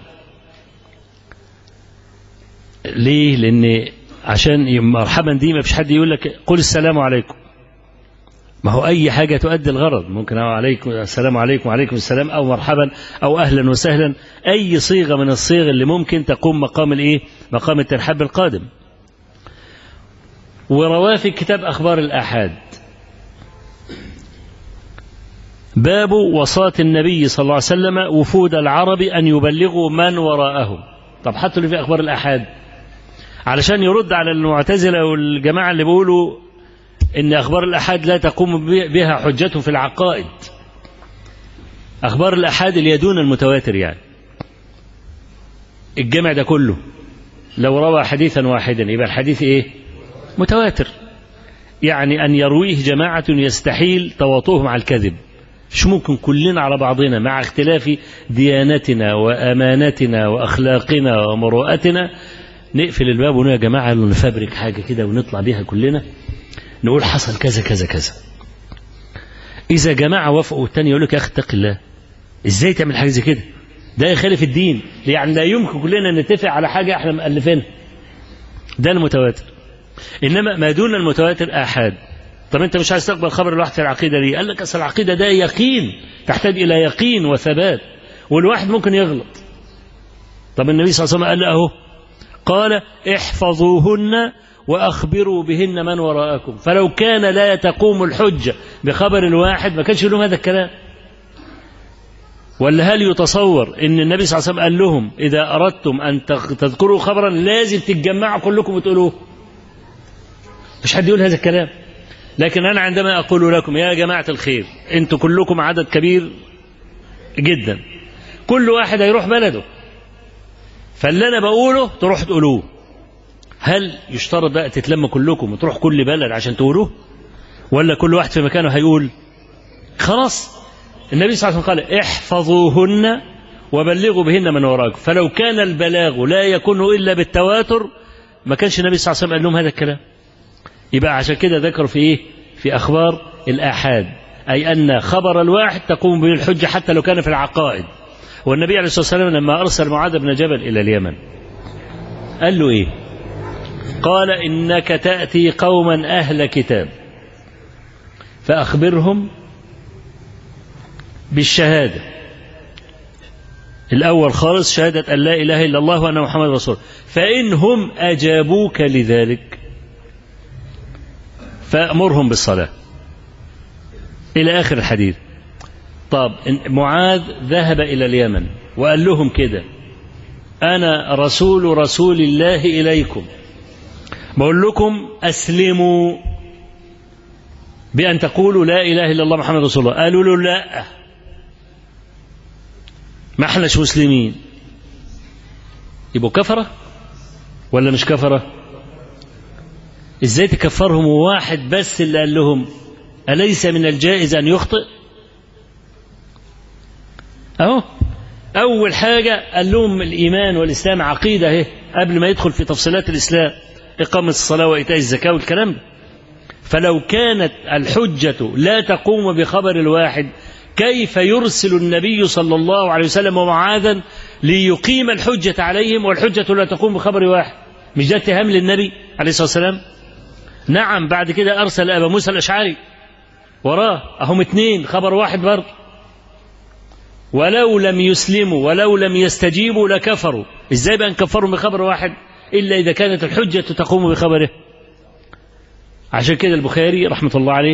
ليه؟ لأن عشان مرحبا دي ما فيش حد يقول لك قل السلام عليكم، ما هو أي حاجة تؤدي الغرض، ممكن أو عليكم السلام عليكم وعليكم السلام، أو مرحبا، أو أهلا وسهلا، أي صيغة من الصيغ اللي ممكن تقوم مقام الإيه؟ مقام الترحاب بالقادم. ورواه في كتاب أخبار الآحاد، باب وصاة النبي صلى الله عليه وسلم وفود العرب أن يبلغوا من وراءهم. طب حطوا لي في أخبار الآحاد علشان يرد على المعتزلة والجماعة اللي بيقولوا إن أخبار الآحاد لا تقوم بها حجته في العقائد. أخبار الآحاد اللي يدون المتواتر يعني. الجمع ده كله لو روى حديثا واحدا يبقى الحديث إيه؟ متواتر. يعني أن يرويه جماعة يستحيل تواطؤهم على الكذب. مش ممكن كلنا على بعضنا مع اختلاف ديانتنا وأمانتنا وأخلاقنا ومروءتنا نقفل الباب ونقول يا جماعة نفبرك حاجة كده ونطلع بيها كلنا نقول حصل كذا كذا كذا. إذا جماعة وافقوا والتاني يقول لك يا أخي اتق الله، إزاي تعمل حاجة زي كده؟ ده يخالف الدين، يعني لا يمكن كلنا نتفق على حاجة احنا مؤلفينها. ده المتواتر. إنما ما دون المتواتر آحاد. طب أنت مش عايز تقبل خبر الواحد في العقيدة دي؟ قال لك أصل العقيدة ده يقين، تحتاج إلى يقين وثبات، والواحد ممكن يغلط. طب النبي صلى الله عليه وسلم قال أهو، قال احفظوهن وأخبروا بهن من وراءكم. فلو كان لا تقوم الحجة بخبر الواحد ما كانش لهم هذا الكلام. ولا هل يتصور ان النبي صلى الله عليه وسلم قال لهم إذا أردتم أن تذكروا خبرا لازم تتجمعوا كلكم وتقولوه؟ مش حد يقول هذا الكلام. لكن أنا عندما أقول لكم يا جماعة الخير أنتم كلكم عدد كبير جدا، كل واحد هيروح بلده، فاللي أنا بقوله تروح تقولوه. هل يشترط بقى تتلم كلكم وتروح كل بلد عشان تقولوه؟ ولا كل واحد في مكانه هيقول؟ خلاص النبي صلى الله عليه وسلم قال احفظوهن وبلغوا بهن من وراكم. فلو كان البلاغ لا يكون إلا بالتواتر ما كانش النبي صلى الله عليه وسلم قال لهم هذا الكلام. يبقى عشان كده ذكروا في إيه؟ في أخبار الآحاد، أي أن خبر الواحد تقوم به الحجة حتى لو كان في العقائد. والنبي عليه الصلاة والسلام لما أرسل معاذ بن جبل إلى اليمن قال له إيه؟ قال إنك تأتي قوما أهل كتاب فأخبرهم بالشهادة. الأول خالص شهادة أن لا إله إلا الله وأن محمد رسول، فإنهم أجابوك لذلك فأمرهم بالصلاة إلى آخر الحديث. طب معاذ ذهب إلى اليمن وقال لهم كده: أنا رسول رسول الله إليكم، بقول لكم أسلموا بأن تقولوا لا إله إلا الله محمد رسول الله. قالوا له: لا، ما احناش مسلمين. يبقوا كفرة ولا مش كفرة؟ ازاي تكفرهم واحد بس اللي قال لهم؟ أليس من الجائز أن يخطئ؟ أهو أول حاجة قال لهم الإيمان والإسلام عقيدة اهي، قبل ما يدخل في تفصيلات الإسلام، إقامة الصلاة وإيتاء الزكاة والكلام ده. فلو كانت الحجة لا تقوم بخبر الواحد، كيف يرسل النبي صلى الله عليه وسلم ومعاذا ليقيم الحجة عليهم والحجة لا تقوم بخبر واحد؟ مش ده اتهام للنبي عليه الصلاة والسلام؟ نعم. بعد كده أرسل أبا موسى الأشعري وراه، أهم اتنين خبر واحد برضه. ولو لم يسلموا ولو لم يستجيبوا لكفروا. ازاي بقى نكفرهم بخبر واحد إلا إذا كانت الحجة تقوم بخبره؟ عشان كده البخاري رحمة الله عليه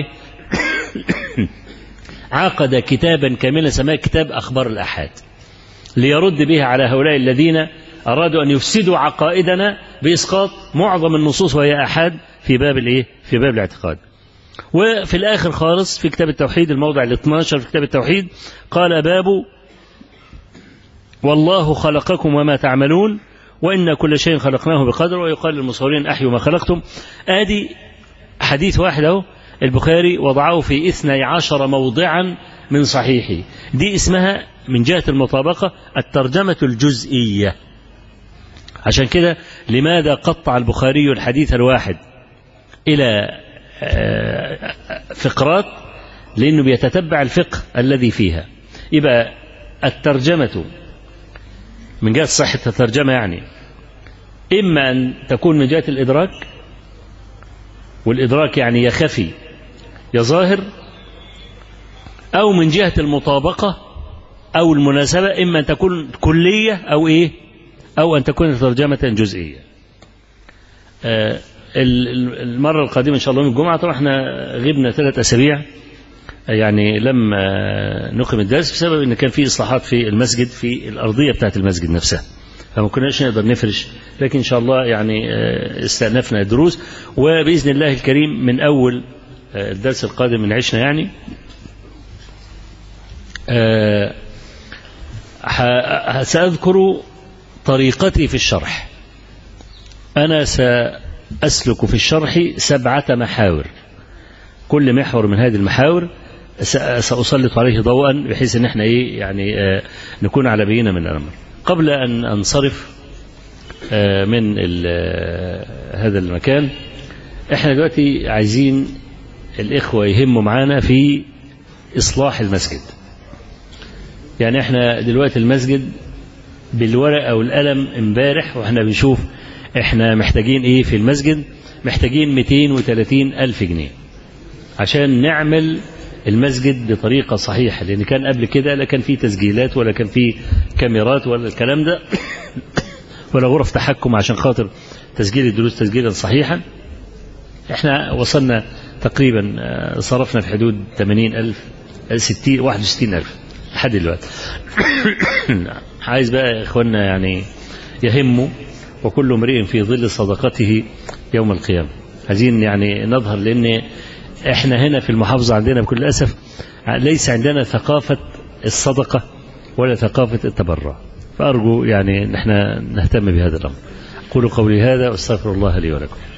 عقد كتابا كاملا سماه كتاب أخبار الآحاد، ليرد به على هؤلاء الذين أرادوا أن يفسدوا عقائدنا بإسقاط معظم النصوص وهي آحاد في باب الإيه؟ في باب الاعتقاد. وفي الآخر خالص في كتاب التوحيد الموضع الاثناشر في كتاب التوحيد قال: باب والله خلقكم وما تعملون وإن كل شيء خلقناه بقدر، ويقال للمصورين: أحيوا ما خلقتم. آدي حديث واحد اهو البخاري وضعه في اثني عشر موضعا من صحيحه. دي اسمها من جهة المطابقة الترجمة الجزئية. عشان كده لماذا قطع البخاري الحديث الواحد إلى فقرات؟ لأنه بيتتبع الفقه الذي فيها. يبقى الترجمة من جهة صحة الترجمة يعني إما أن تكون من جهة الإدراك، والإدراك يعني يا خفي يا ظاهر، أو من جهة المطابقة أو المناسبة، إما أن تكون كلية أو إيه أو أن تكون ترجمة جزئية. آه المرة القادمة إن شاء الله يوم الجمعة. طبعا احنا غبنا ثلاث أسابيع يعني لم نقم الدرس بسبب أن كان في إصلاحات في المسجد في الأرضية بتاعت المسجد نفسها، فما كناش نقدر نفرش. لكن إن شاء الله يعني استأنفنا الدروس، وبإذن الله الكريم من أول الدرس القادم من عشنا يعني سأذكر طريقتي في الشرح. أنا سأسلك في الشرح سبعة محاور، كل محور من هذه المحاور سأسلط عليه ضوءا بحيث أن احنا إيه يعني نكون على بينة من الأمر. قبل أن أنصرف من هذا المكان، احنا دلوقتي عايزين الإخوة يهموا معانا في إصلاح المسجد. يعني احنا دلوقتي المسجد بالورقة والقلم امبارح واحنا بنشوف احنا محتاجين ايه في المسجد. محتاجين مئتين وثلاثين ألف جنيه عشان نعمل المسجد بطريقة صحيحة، لأن كان قبل كده لا كان فيه تسجيلات ولا كان فيه كاميرات ولا الكلام ده ولا غرف تحكم عشان خاطر تسجيل الدروس تسجيلا صحيحا. احنا وصلنا تقريبا صرفنا في حدود ثمانين ألف ستين واحد وستين ألف لحد دلوقتي. عايز بقى يا إخواننا يعني يهموا، وكل امرئ في ظل صدقته يوم القيامة. عايزين يعني نظهر، لأن احنا هنا في المحافظة عندنا بكل أسف ليس عندنا ثقافة الصدقة ولا ثقافة التبرع، فأرجو يعني نحن نهتم بهذا الأمر. أقول قولي هذا واستغفر الله لي ولكم.